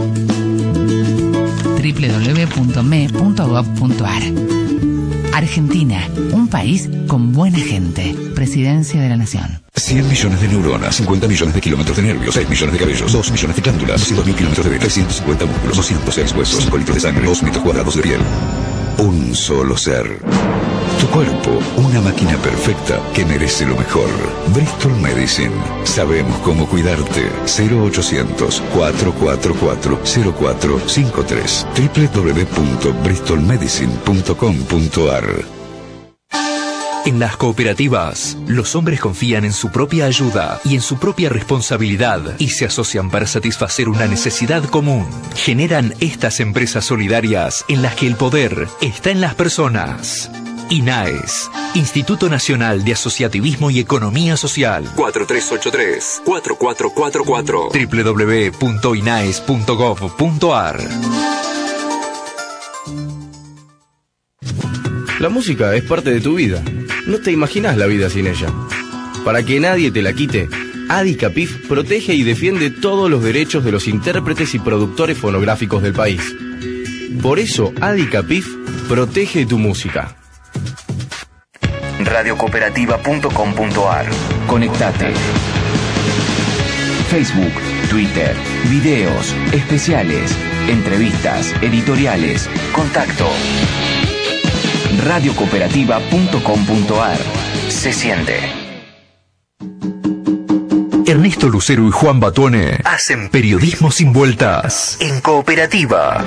doble u doble u doble u punto me punto gov punto ar. Argentina, un país con buena gente. Presidencia de la Nación. cien millones de neuronas, cincuenta millones de kilómetros de nervios, seis millones de cabellos, dos millones de glándulas, doscientos mil kilómetros de venas, trescientos cincuenta músculos, doscientos seis huesos, cinco litros de sangre, dos metros cuadrados de piel. Un solo ser. Tu cuerpo, una máquina perfecta que merece lo mejor. Bristol Medicine. Sabemos cómo cuidarte. cero ochocientos cuatro cuatro cuatro cero cuatro cinco tres. doble u doble u doble u punto bristol medicine punto com punto ar. En las cooperativas, los hombres confían en su propia ayuda y en su propia responsabilidad y se asocian para satisfacer una necesidad común. Generan estas empresas solidarias en las que el poder está en las personas. INAES, Instituto Nacional de Asociativismo y Economía Social. cuatro tres ocho tres cuatro cuatro cuatro cuatro. doble u doble u doble u punto inaes punto gov punto ar. La música es parte de tu vida. No te imaginas la vida sin ella. Para que nadie te la quite, Adicapif protege y defiende todos los derechos de los intérpretes y productores fonográficos del país. Por eso, Adicapif protege tu música. radio cooperativa punto com punto a r. Conectate. Facebook, Twitter, videos, especiales, entrevistas, editoriales, contacto. radio cooperativa punto com punto a r. Se siente. Ernesto Lucero y Juan Batone hacen periodismo sin vueltas en Cooperativa.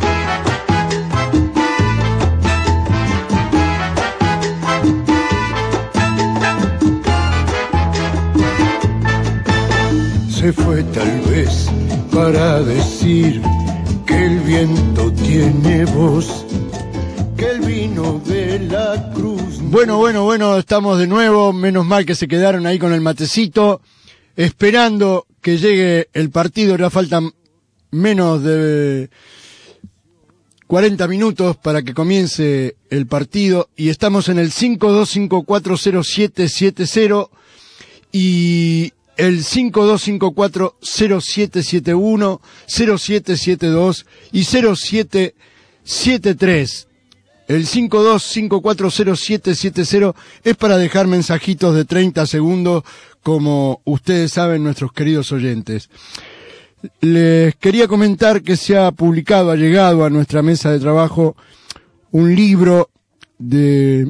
Se fue tal vez para decir que el viento tiene voz, que el vino de la cruz. Bueno, bueno, bueno, estamos de nuevo, menos mal que se quedaron ahí con el matecito, esperando que llegue el partido. Ya faltan menos de cuarenta minutos para que comience el partido y estamos en el cinco dos cinco cuatro cero siete siete cero y el cinco dos cinco cuatro cero siete siete uno, cero siete siete dos y cero siete siete tres. El cinco dos cinco cuatro cero siete siete cero es para dejar mensajitos de treinta segundos, como ustedes saben, nuestros queridos oyentes. Les quería comentar que se ha publicado, ha llegado a nuestra mesa de trabajo un libro de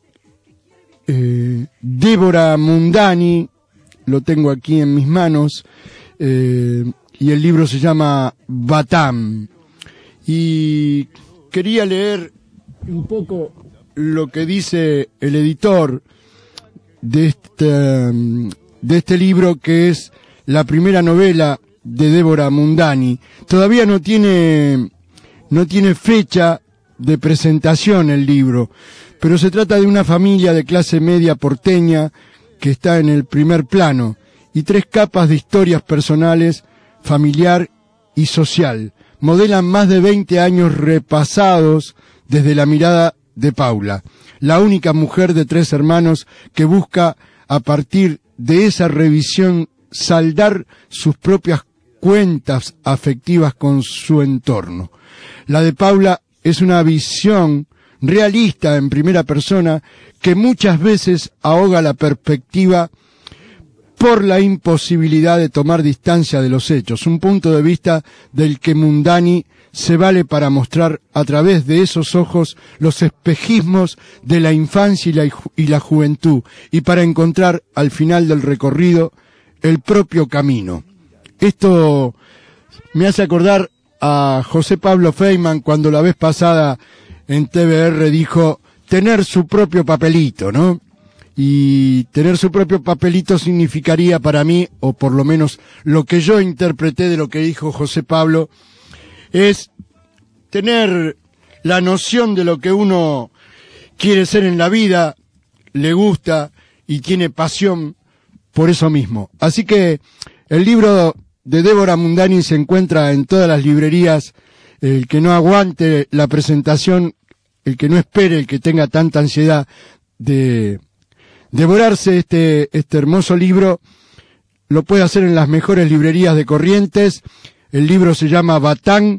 eh, Débora Mundani. Lo tengo aquí en mis manos, eh, y el libro se llama Batam. Y quería leer un poco lo que dice el editor de este, de este libro, que es la primera novela de Débora Mundani. Todavía no tiene, no tiene fecha de presentación el libro, pero se trata de una familia de clase media porteña que está en el primer plano, y tres capas de historias personales, familiar y social. Modelan más de veinte años repasados desde la mirada de Paula, la única mujer de tres hermanos que busca, a partir de esa revisión, saldar sus propias cuentas afectivas con su entorno. La de Paula es una visión realista en primera persona que muchas veces ahoga la perspectiva por la imposibilidad de tomar distancia de los hechos, un punto de vista del que Mundani se vale para mostrar a través de esos ojos los espejismos de la infancia y la, y la juventud, y para encontrar al final del recorrido el propio camino. Esto me hace acordar a José Pablo Feynman cuando la vez pasada en T V R dijo tener su propio papelito, ¿no? Y tener su propio papelito significaría para mí, o por lo menos lo que yo interpreté de lo que dijo José Pablo, es tener la noción de lo que uno quiere ser en la vida, le gusta y tiene pasión por eso mismo. Así que el libro de Débora Mundani se encuentra en todas las librerías. El que no aguante la presentación, el que no espere, el que tenga tanta ansiedad de devorarse este, este hermoso libro, lo puede hacer en las mejores librerías de Corrientes. El libro se llama Batán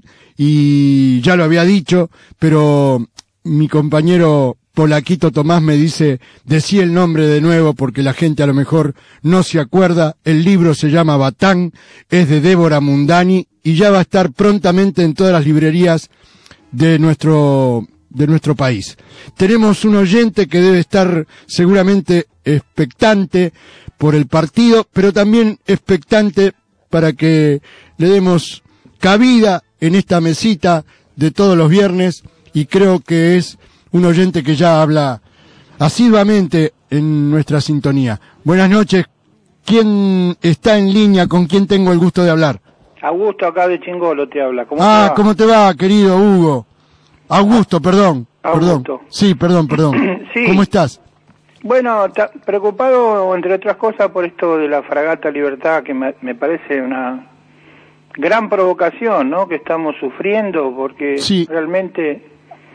y ya lo había dicho, pero mi compañero Polaquito Tomás me dice, decí el nombre de nuevo porque la gente a lo mejor no se acuerda. El libro se llama Batán, es de Débora Mundani y ya va a estar prontamente en todas las librerías de nuestro de nuestro país. Tenemos un oyente que debe estar seguramente expectante por el partido, pero también expectante para que le demos cabida en esta mesita de todos los viernes, y creo que es un oyente que ya habla asiduamente en nuestra sintonía. Buenas noches. ¿Quién está en línea? ¿Con quién tengo el gusto de hablar? Augusto, acá de Chingolo te habla. ¿Cómo ah, te va? ¿cómo te va, querido Hugo? Augusto, perdón. Augusto. Perdón. Sí, perdón, perdón. Sí. ¿Cómo estás? Bueno, ta- preocupado, entre otras cosas, por esto de la Fragata Libertad, que me, me parece una gran provocación, ¿no?, que estamos sufriendo, porque sí. realmente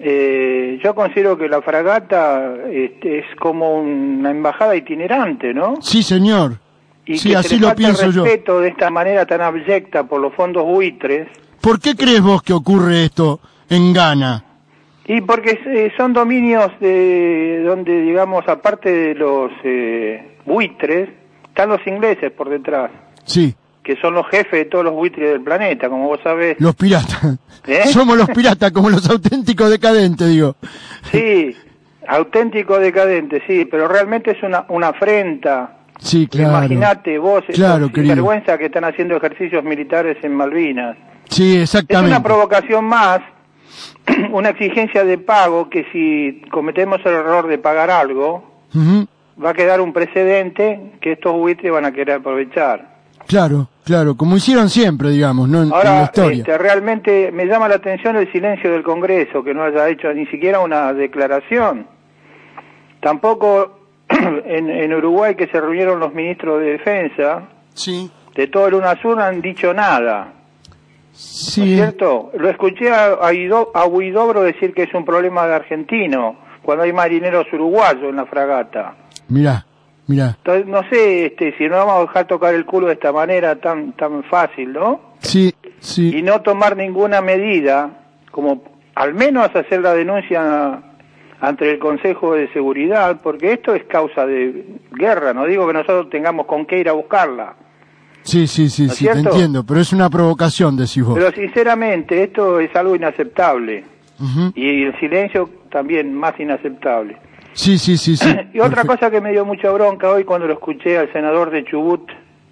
Eh, yo considero que la fragata este, es como una embajada itinerante, ¿no? Sí, señor. Y sí, que así se le lo falta pienso el yo. respeto de esta manera tan abyecta por los fondos buitres. ¿Por qué crees vos que ocurre esto en Ghana? Y porque eh, son dominios de donde, digamos, aparte de los eh, buitres, están los ingleses por detrás. Sí. Que son los jefes de todos los buitres del planeta, como vos sabés. Los piratas. ¿Eh? Somos los piratas, como los auténticos decadentes, digo. Sí, auténtico decadente, sí, pero realmente es una, una afrenta. Sí, claro. Imagínate vos, claro, esa vergüenza que están haciendo ejercicios militares en Malvinas. Sí, exactamente. Es una provocación más, una exigencia de pago que si cometemos el error de pagar algo, uh-huh. va a quedar un precedente que estos buitres van a querer aprovechar. Claro, claro, como hicieron siempre, digamos, ¿no? En, Ahora, en la historia. Este, realmente me llama la atención el silencio del Congreso, que no haya hecho ni siquiera una declaración. Tampoco en, en Uruguay, que se reunieron los ministros de Defensa, sí. de todo el UNASUR, no han dicho nada. Sí. ¿No es cierto? Lo escuché a, a, Ido, a Huidobro decir que es un problema de argentino, cuando hay marineros uruguayos en la fragata. Mirá. Mirá. Entonces, no sé este, si no vamos a dejar tocar el culo de esta manera tan tan fácil, ¿no? Sí, sí. Y no tomar ninguna medida, como al menos hacer la denuncia ante el Consejo de Seguridad, porque esto es causa de guerra, no digo que nosotros tengamos con qué ir a buscarla. Sí, sí, sí, ¿No es sí, te cierto? entiendo, pero es una provocación, decís vos. Pero sinceramente esto es algo inaceptable. Uh-huh. Y el silencio también más inaceptable. Sí, sí, sí, sí. Y otra Perfecto. cosa que me dio mucha bronca hoy cuando lo escuché al senador de Chubut,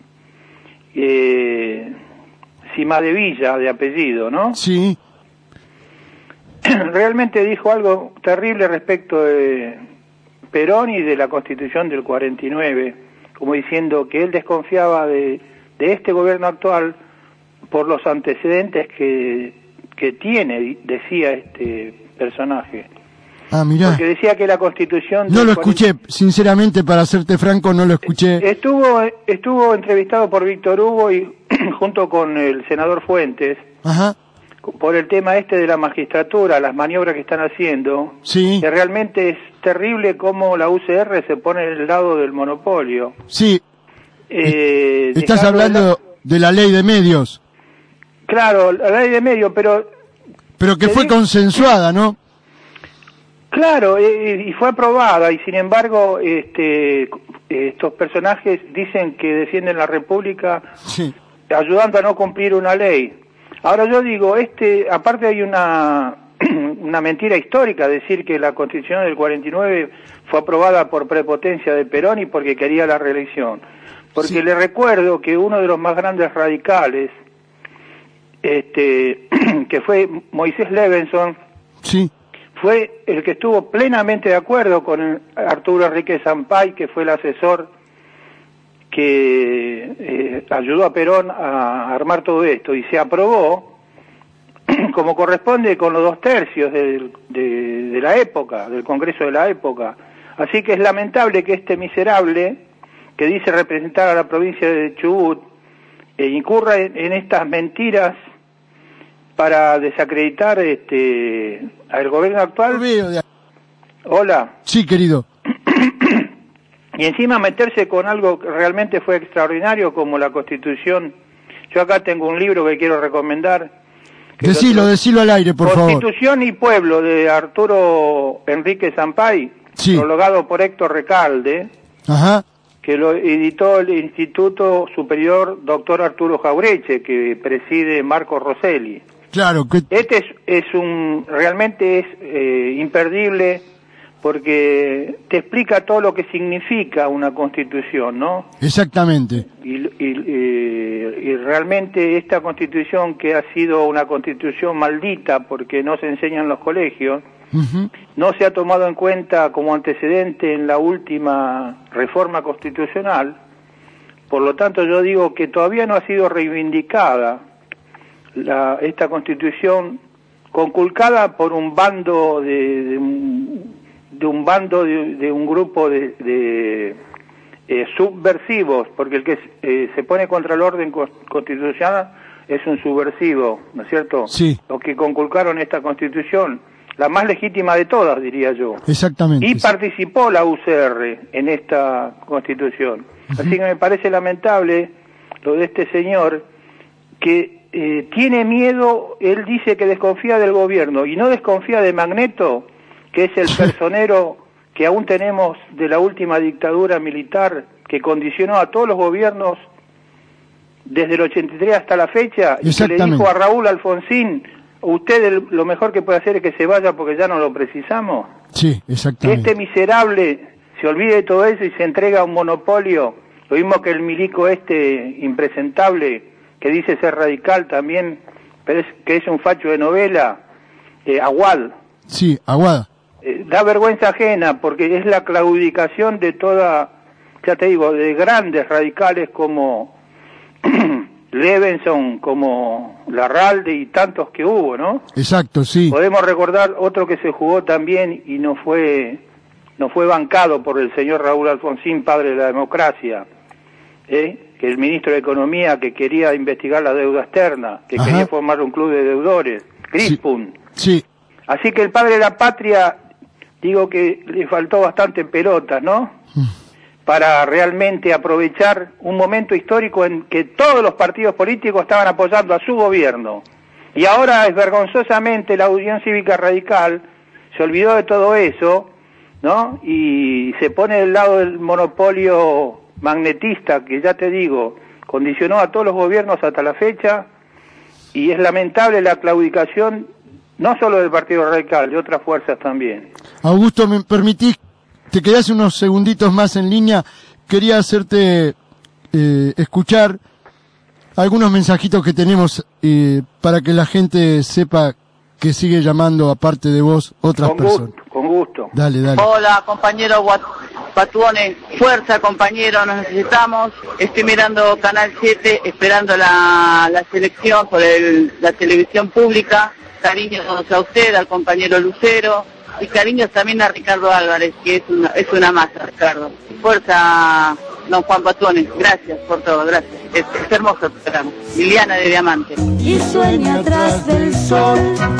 eh, Cimadevilla de apellido, ¿no? Sí. Realmente dijo algo terrible respecto de Perón y de la Constitución del cuarenta y nueve, como diciendo que él desconfiaba de, de este gobierno actual por los antecedentes que, que tiene, decía este personaje. Ah, mirá. Porque decía que la Constitución... No lo escuché, sinceramente, para serte franco, no lo escuché. Estuvo estuvo entrevistado por Víctor Hugo y junto con el senador Fuentes, Ajá. por el tema este de la magistratura, las maniobras que están haciendo, sí. que realmente es terrible cómo la U C R se pone en el lado del monopolio. Sí. Eh, Estás hablando de la ley de medios. Claro, la ley de medios, pero... Pero que fue consensuada, ¿no? Claro, eh, y fue aprobada, y sin embargo, este, estos personajes dicen que defienden la República, sí. ayudando a no cumplir una ley. Ahora yo digo, este, aparte hay una, una mentira histórica, decir que la Constitución del cuarenta y nueve fue aprobada por prepotencia de Perón y porque quería la reelección. Porque sí. Le recuerdo que uno de los más grandes radicales, este, que fue Moisés Levenson, sí. fue el que estuvo plenamente de acuerdo con Arturo Enrique Sampay, que fue el asesor que eh, ayudó a Perón a armar todo esto, y se aprobó como corresponde con los dos tercios de, de, de la época, del Congreso de la época. Así que es lamentable que este miserable, que dice representar a la provincia de Chubut, eh, incurra en, en estas mentiras para desacreditar este al gobierno actual. Hola. Sí, querido. Y encima meterse con algo que realmente fue extraordinario como la Constitución. Yo acá tengo un libro que quiero recomendar. Decilo, otro, decilo al aire, por Constitución favor. Constitución y Pueblo, de Arturo Enrique Sampay, sí. prologado por Héctor Recalde, Ajá. que lo editó el Instituto Superior Doctor Arturo Jaureche, que preside Marco Rosselli. Claro. Que... Este es, es un, realmente es eh, imperdible, porque te explica todo lo que significa una constitución, ¿no? Exactamente. Y, y, y, y realmente esta constitución, que ha sido una constitución maldita porque no se enseña en los colegios, uh-huh. no se ha tomado en cuenta como antecedente en la última reforma constitucional. Por lo tanto, yo digo que todavía no ha sido reivindicada la, esta constitución, conculcada por un bando de, de un de un bando, de, de un grupo de, de eh, subversivos, porque el que eh, se pone contra el orden constitucional es un subversivo, ¿no es cierto? Sí. Los que conculcaron esta constitución, la más legítima de todas, diría yo. Exactamente. Y participó la U C R en esta Constitución. Uh-huh. Así que me parece lamentable lo de este señor que eh, tiene miedo, él dice que desconfía del gobierno y no desconfía de Magneto, que es el personero que aún tenemos de la última dictadura militar que condicionó a todos los gobiernos desde el ochenta y tres hasta la fecha, y que le dijo a Raúl Alfonsín, usted el, lo mejor que puede hacer es que se vaya porque ya no lo precisamos. Sí, exactamente. Que este miserable se olvide de todo eso y se entrega a un monopolio, lo mismo que el milico este impresentable que dice ser radical también, pero es que es un facho de novela, eh, Aguad. Sí, Aguada. Eh, da vergüenza ajena porque es la claudicación de toda, ya te digo, de grandes radicales como Levenson, como Larralde y tantos que hubo, ¿no? Exacto, sí. Podemos recordar otro que se jugó también y no fue no fue bancado por el señor Raúl Alfonsín, padre de la democracia, ¿eh? Que el ministro de Economía que quería investigar la deuda externa, que Ajá. quería formar un club de deudores, Crispun. Sí. sí. Así que el padre de la patria, digo que le faltó bastante pelota, ¿no? Mm. Para realmente aprovechar un momento histórico en que todos los partidos políticos estaban apoyando a su gobierno. Y ahora es vergonzosamente la Unión Cívica Radical se olvidó de todo eso, ¿no? Y se pone del lado del monopolio magnetista, que ya te digo, condicionó a todos los gobiernos hasta la fecha, y es lamentable la claudicación, no solo del Partido Radical, de otras fuerzas también. Augusto, ¿me permitís? Te quedás unos segunditos más en línea. Quería hacerte eh, escuchar algunos mensajitos que tenemos eh, para que la gente sepa que sigue llamando, aparte de vos, otras con personas. Gusto, con gusto. Dale, dale. Hola, compañero Patuone. Fuerza, compañero, nos necesitamos. Estoy mirando Canal siete, esperando la, la selección por el, la televisión pública. Cariños a usted, al compañero Lucero. Y cariños también a Ricardo Álvarez, que es una, es una masa, Ricardo. Fuerza, don Juan Patuone. Gracias por todo, gracias. Es, es hermoso el programa. Liliana de Diamante. Y sueña atrás del sol,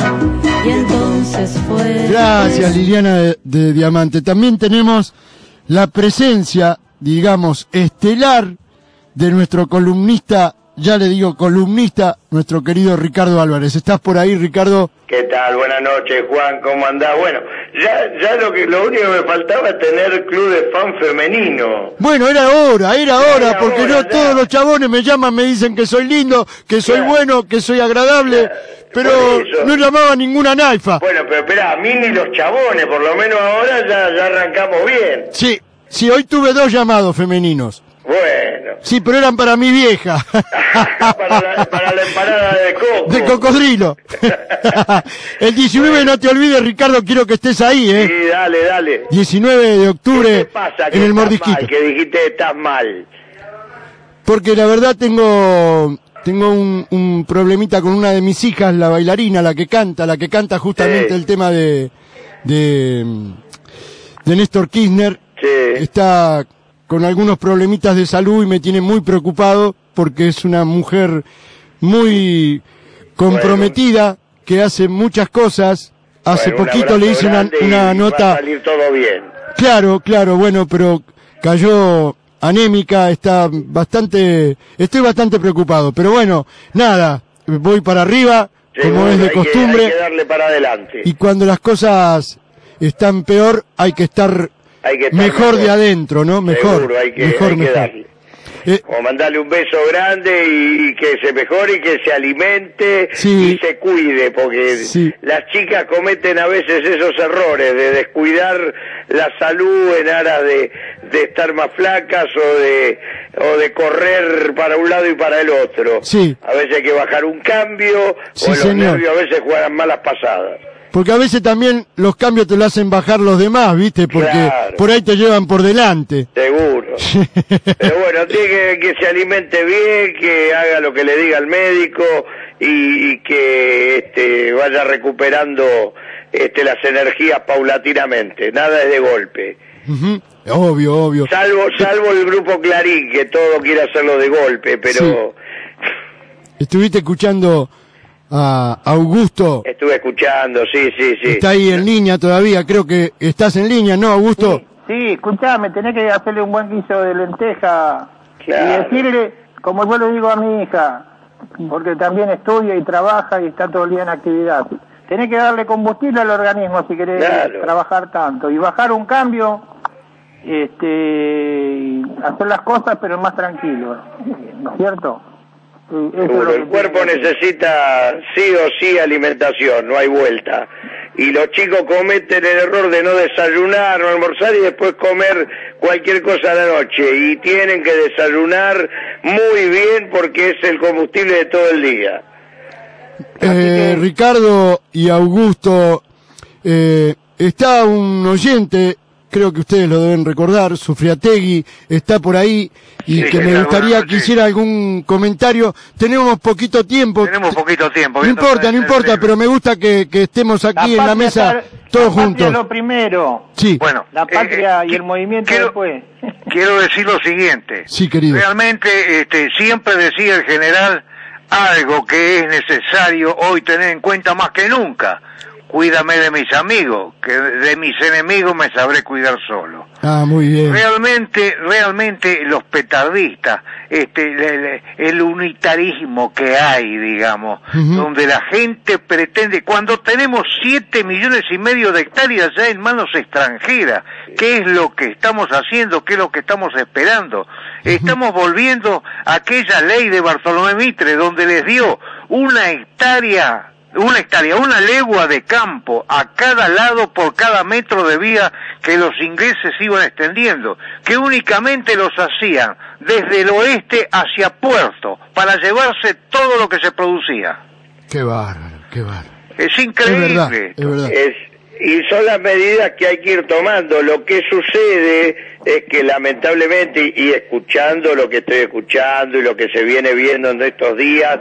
y entonces fue... Gracias, Liliana de, de Diamante. También tenemos la presencia, digamos, estelar de nuestro columnista, ya le digo columnista, nuestro querido Ricardo Álvarez. ¿Estás por ahí, Ricardo? ¿Qué tal? Buenas noches, Juan, ¿cómo andás? Bueno, ya ya lo que lo único que me faltaba es tener club de fan femenino. Bueno, era hora, era hora, era porque hora, no ya. todos los chabones me llaman, me dicen que soy lindo, que soy Ya. bueno, que soy agradable, Ya. pero Por eso. no llamaba ninguna naifa. Bueno, pero espera, a mí ni los chabones, por lo menos ahora ya, ya arrancamos bien. Sí, sí, hoy tuve dos llamados femeninos. Bueno, Sí, pero eran para mi vieja. para la, para la empanada de coco. De cocodrilo. El diecinueve, no te olvides, Ricardo, quiero que estés ahí, ¿eh? Sí, dale, dale. diecinueve de octubre, ¿Qué te pasa que en el estás Mordisquito. mal, que dijiste que estás mal? Porque la verdad tengo tengo un, un problemita con una de mis hijas, la bailarina, la que canta, la que canta justamente Sí. el tema de, de, de Néstor Kirchner. Sí. Está con algunos problemitas de salud y me tiene muy preocupado porque es una mujer muy comprometida, que hace muchas cosas. Hace Bueno, un poquito le abrazo hice una, grande y una va nota. a salir todo bien. Claro, claro, bueno, pero cayó anémica, está bastante, estoy bastante preocupado, pero bueno, nada, voy para arriba, como Seguro, es de hay que- costumbre, hay que darle para adelante. y cuando las cosas están peor, hay que estar Hay que estar mejor de adentro, ¿no? Mejor, Seguro, hay que, mejor, hay que mejor. darle. Eh, O mandarle un beso grande y, y que se mejore y que se alimente Sí. y se cuide, porque Sí. las chicas cometen a veces esos errores de descuidar la salud en aras de, de estar más flacas o de o de correr para un lado y para el otro. Sí. A veces hay que bajar un cambio, Sí, o los señor. nervios a veces juegan malas pasadas. Porque a veces también los cambios te lo hacen bajar los demás, ¿viste? Porque Claro. por ahí te llevan por delante. Seguro. Pero bueno, tiene que, que se alimente bien, que haga lo que le diga el médico y, y que este, vaya recuperando este, las energías paulatinamente. Nada es de golpe. Ujú. Obvio, obvio. Salvo, salvo el grupo Clarín, que todo quiere hacerlo de golpe, pero ¿Estuviste escuchando a Augusto. Estuve escuchando, sí, sí, sí. Está ahí en línea todavía, creo que estás en línea, ¿no, Augusto? Sí, sí, escuchame, tenés que hacerle un buen guiso de lenteja Claro. y decirle, como yo le digo a mi hija, porque también estudia y trabaja y está todo el día en actividad, tenés que darle combustible al organismo si querés Claro. trabajar tanto y bajar un cambio, este, y hacer las cosas pero más tranquilo, ¿no es cierto? Sí, eso es Seguro, lo que el cuerpo tiene que hacer. necesita sí o sí alimentación, no hay vuelta. Y los chicos cometen el error de no desayunar, no almorzar y después comer cualquier cosa a la noche. Y tienen que desayunar muy bien porque es el combustible de todo el día. Eh, Ricardo y Augusto, eh, está un oyente, creo que ustedes lo deben recordar, Sufriategui, está por ahí y Sí, que me claro, gustaría bueno, que sí. hiciera algún comentario. Tenemos poquito tiempo. Tenemos poquito tiempo. No importa, no importa, pero me gusta que, que estemos aquí en la patria mesa está- todos la patria juntos. es lo primero. Sí. Bueno, La patria eh, y el movimiento quiero- después. quiero decir lo siguiente. Sí, querido. Realmente, este, siempre decía el general algo que es necesario hoy tener en cuenta más que nunca. Cuídame de mis amigos, que de mis enemigos me sabré cuidar solo. Ah, muy bien. Realmente, realmente los petardistas, este, el, el unitarismo que hay, digamos, Ujú. donde la gente pretende, cuando tenemos siete millones y medio de hectáreas ya en manos extranjeras, ¿qué es lo que estamos haciendo? ¿Qué es lo que estamos esperando? Estamos volviendo a aquella ley de Bartolomé Mitre, donde les dio una hectárea una hectárea, una legua de campo a cada lado por cada metro de vía que los ingleses iban extendiendo, que únicamente los hacían desde el oeste hacia Puerto, para llevarse todo lo que se producía. Qué bárbaro, qué bárbaro. Es increíble. Es verdad, es verdad. Es, y son las medidas que hay que ir tomando. Lo que sucede es que lamentablemente, y escuchando lo que estoy escuchando y lo que se viene viendo en estos días,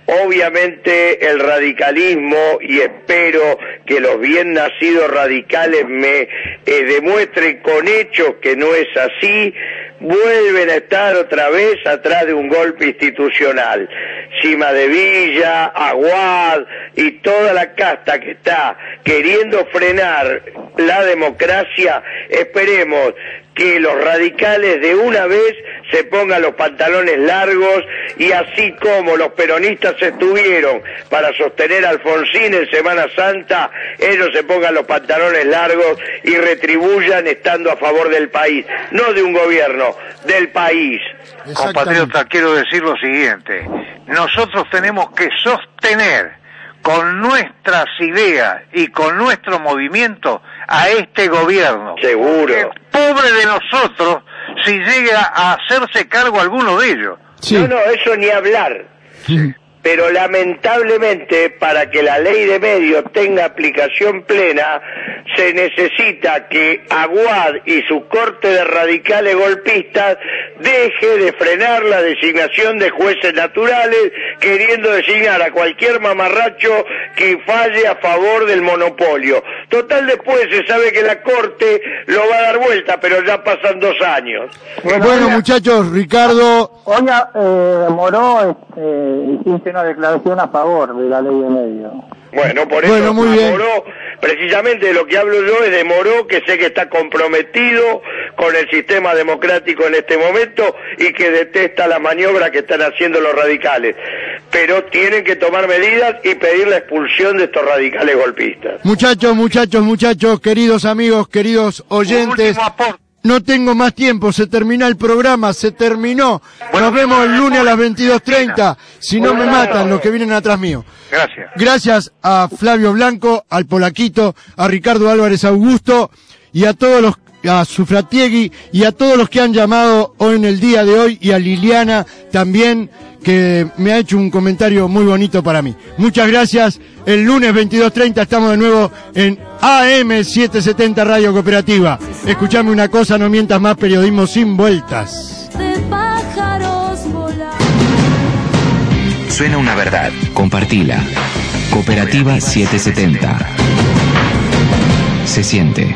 obviamente el radicalismo, y espero que los bien nacidos radicales me eh, demuestren con hechos que no es así, vuelven a estar otra vez atrás de un golpe institucional. Cima de Villa, Aguad y toda la casta que está queriendo frenar la democracia, esperemos que los radicales de una vez se pongan los pantalones largos y así como los peronistas estuvieron para sostener a Alfonsín en Semana Santa, ellos se pongan los pantalones largos y retribuyan estando a favor del país, no de un gobierno, del país. Compatriota, quiero decir lo siguiente, nosotros tenemos que sostener con nuestras ideas y con nuestro movimiento a este gobierno. Seguro. Porque pobre de nosotros si llega a hacerse cargo alguno de ellos. Sí. No, no, eso ni hablar. Sí. Pero lamentablemente, para que la ley de medios tenga aplicación plena, se necesita que Aguad y su corte de radicales golpistas deje de frenar la designación de jueces naturales, queriendo designar a cualquier mamarracho que falle a favor del monopolio. Total, después se sabe que la corte lo va a dar vuelta, pero ya pasan dos años. Bueno, bueno muchachos, Ricardo... Hoy eh, Moró eh, hizo una declaración a favor de la ley de medios. Bueno, por eso Bueno, muy bien. Moró, precisamente de lo que hablo yo es de Moró, que sé que está comprometido con el sistema democrático en este momento y que detesta la maniobra que están haciendo los radicales. Pero tienen que tomar medidas y pedir la expulsión de estos radicales golpistas. Muchachos, muchachos, muchachos, queridos amigos, queridos oyentes, no tengo más tiempo, se termina el programa, se terminó. Nos vemos el lunes a las veintidós treinta, si no me matan los que vienen atrás mío. Gracias. Gracias a Flavio Blanco, al Polaquito, a Ricardo Álvarez Augusto y a todos los, a Sufratiegui y a todos los que han llamado hoy en el día de hoy, y a Liliana también, que me ha hecho un comentario muy bonito para mí. Muchas gracias. El lunes veintidós treinta estamos de nuevo en A M setecientos setenta Radio Cooperativa. Escuchame una cosa, no mientas más, periodismo sin vueltas. De pájaros volar. Suena una verdad, compartila. Cooperativa setecientos setenta. Se siente.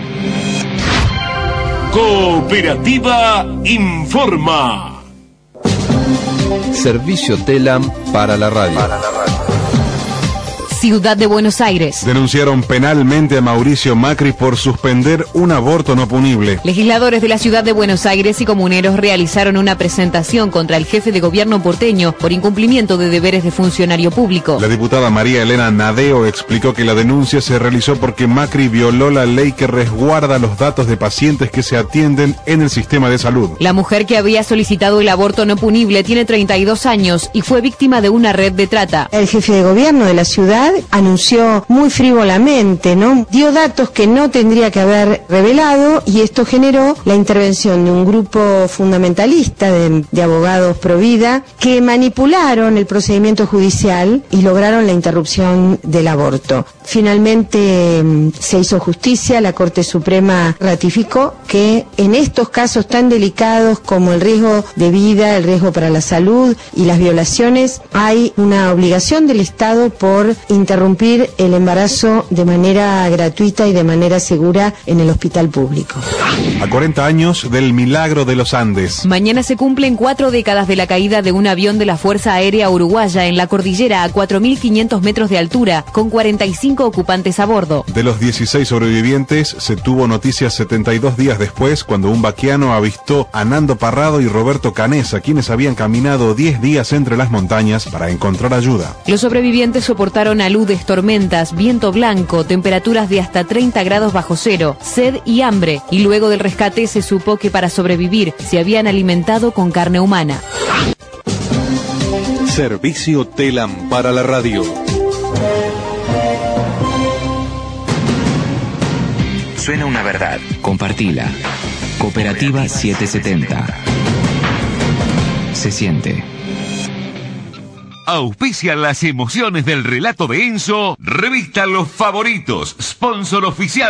Cooperativa informa. Servicio Telam para la radio. Ciudad de Buenos Aires. Denunciaron penalmente a Mauricio Macri por suspender un aborto no punible. Legisladores de la Ciudad de Buenos Aires y comuneros realizaron una presentación contra el jefe de gobierno porteño por incumplimiento de deberes de funcionario público. La diputada María Elena Nadeo explicó que la denuncia se realizó porque Macri violó la ley que resguarda los datos de pacientes que se atienden en el sistema de salud. La mujer que había solicitado el aborto no punible tiene treinta y dos años y fue víctima de una red de trata. El jefe de gobierno de la ciudad anunció muy frívolamente, ¿no? Dio datos que no tendría que haber revelado y esto generó la intervención de un grupo fundamentalista de, de abogados pro vida que manipularon el procedimiento judicial y lograron la interrupción del aborto. Finalmente se hizo justicia, la Corte Suprema ratificó que en estos casos tan delicados como el riesgo de vida, el riesgo para la salud y las violaciones, hay una obligación del Estado por interrumpir el embarazo de manera gratuita y de manera segura en el hospital público. A cuarenta años del milagro de los Andes. Mañana se cumplen cuatro décadas de la caída de un avión de la Fuerza Aérea Uruguaya en la cordillera a cuatro mil quinientos metros de altura, con cuarenta y cinco ocupantes a bordo. De los dieciséis sobrevivientes, se tuvo noticias setenta y dos días después, cuando un vaquiano avistó a Nando Parrado y Roberto Canesa, quienes habían caminado diez días entre las montañas para encontrar ayuda. Los sobrevivientes soportaron aludes, tormentas, viento blanco, temperaturas de hasta treinta grados bajo cero, sed y hambre, y luego del rescate se supo que para sobrevivir se habían alimentado con carne humana. Servicio Telam para la radio. Suena una verdad. Compartila. Cooperativa setecientos setenta. Se siente. Auspicia las emociones del relato de Enzo, revista Los Favoritos, sponsor oficial.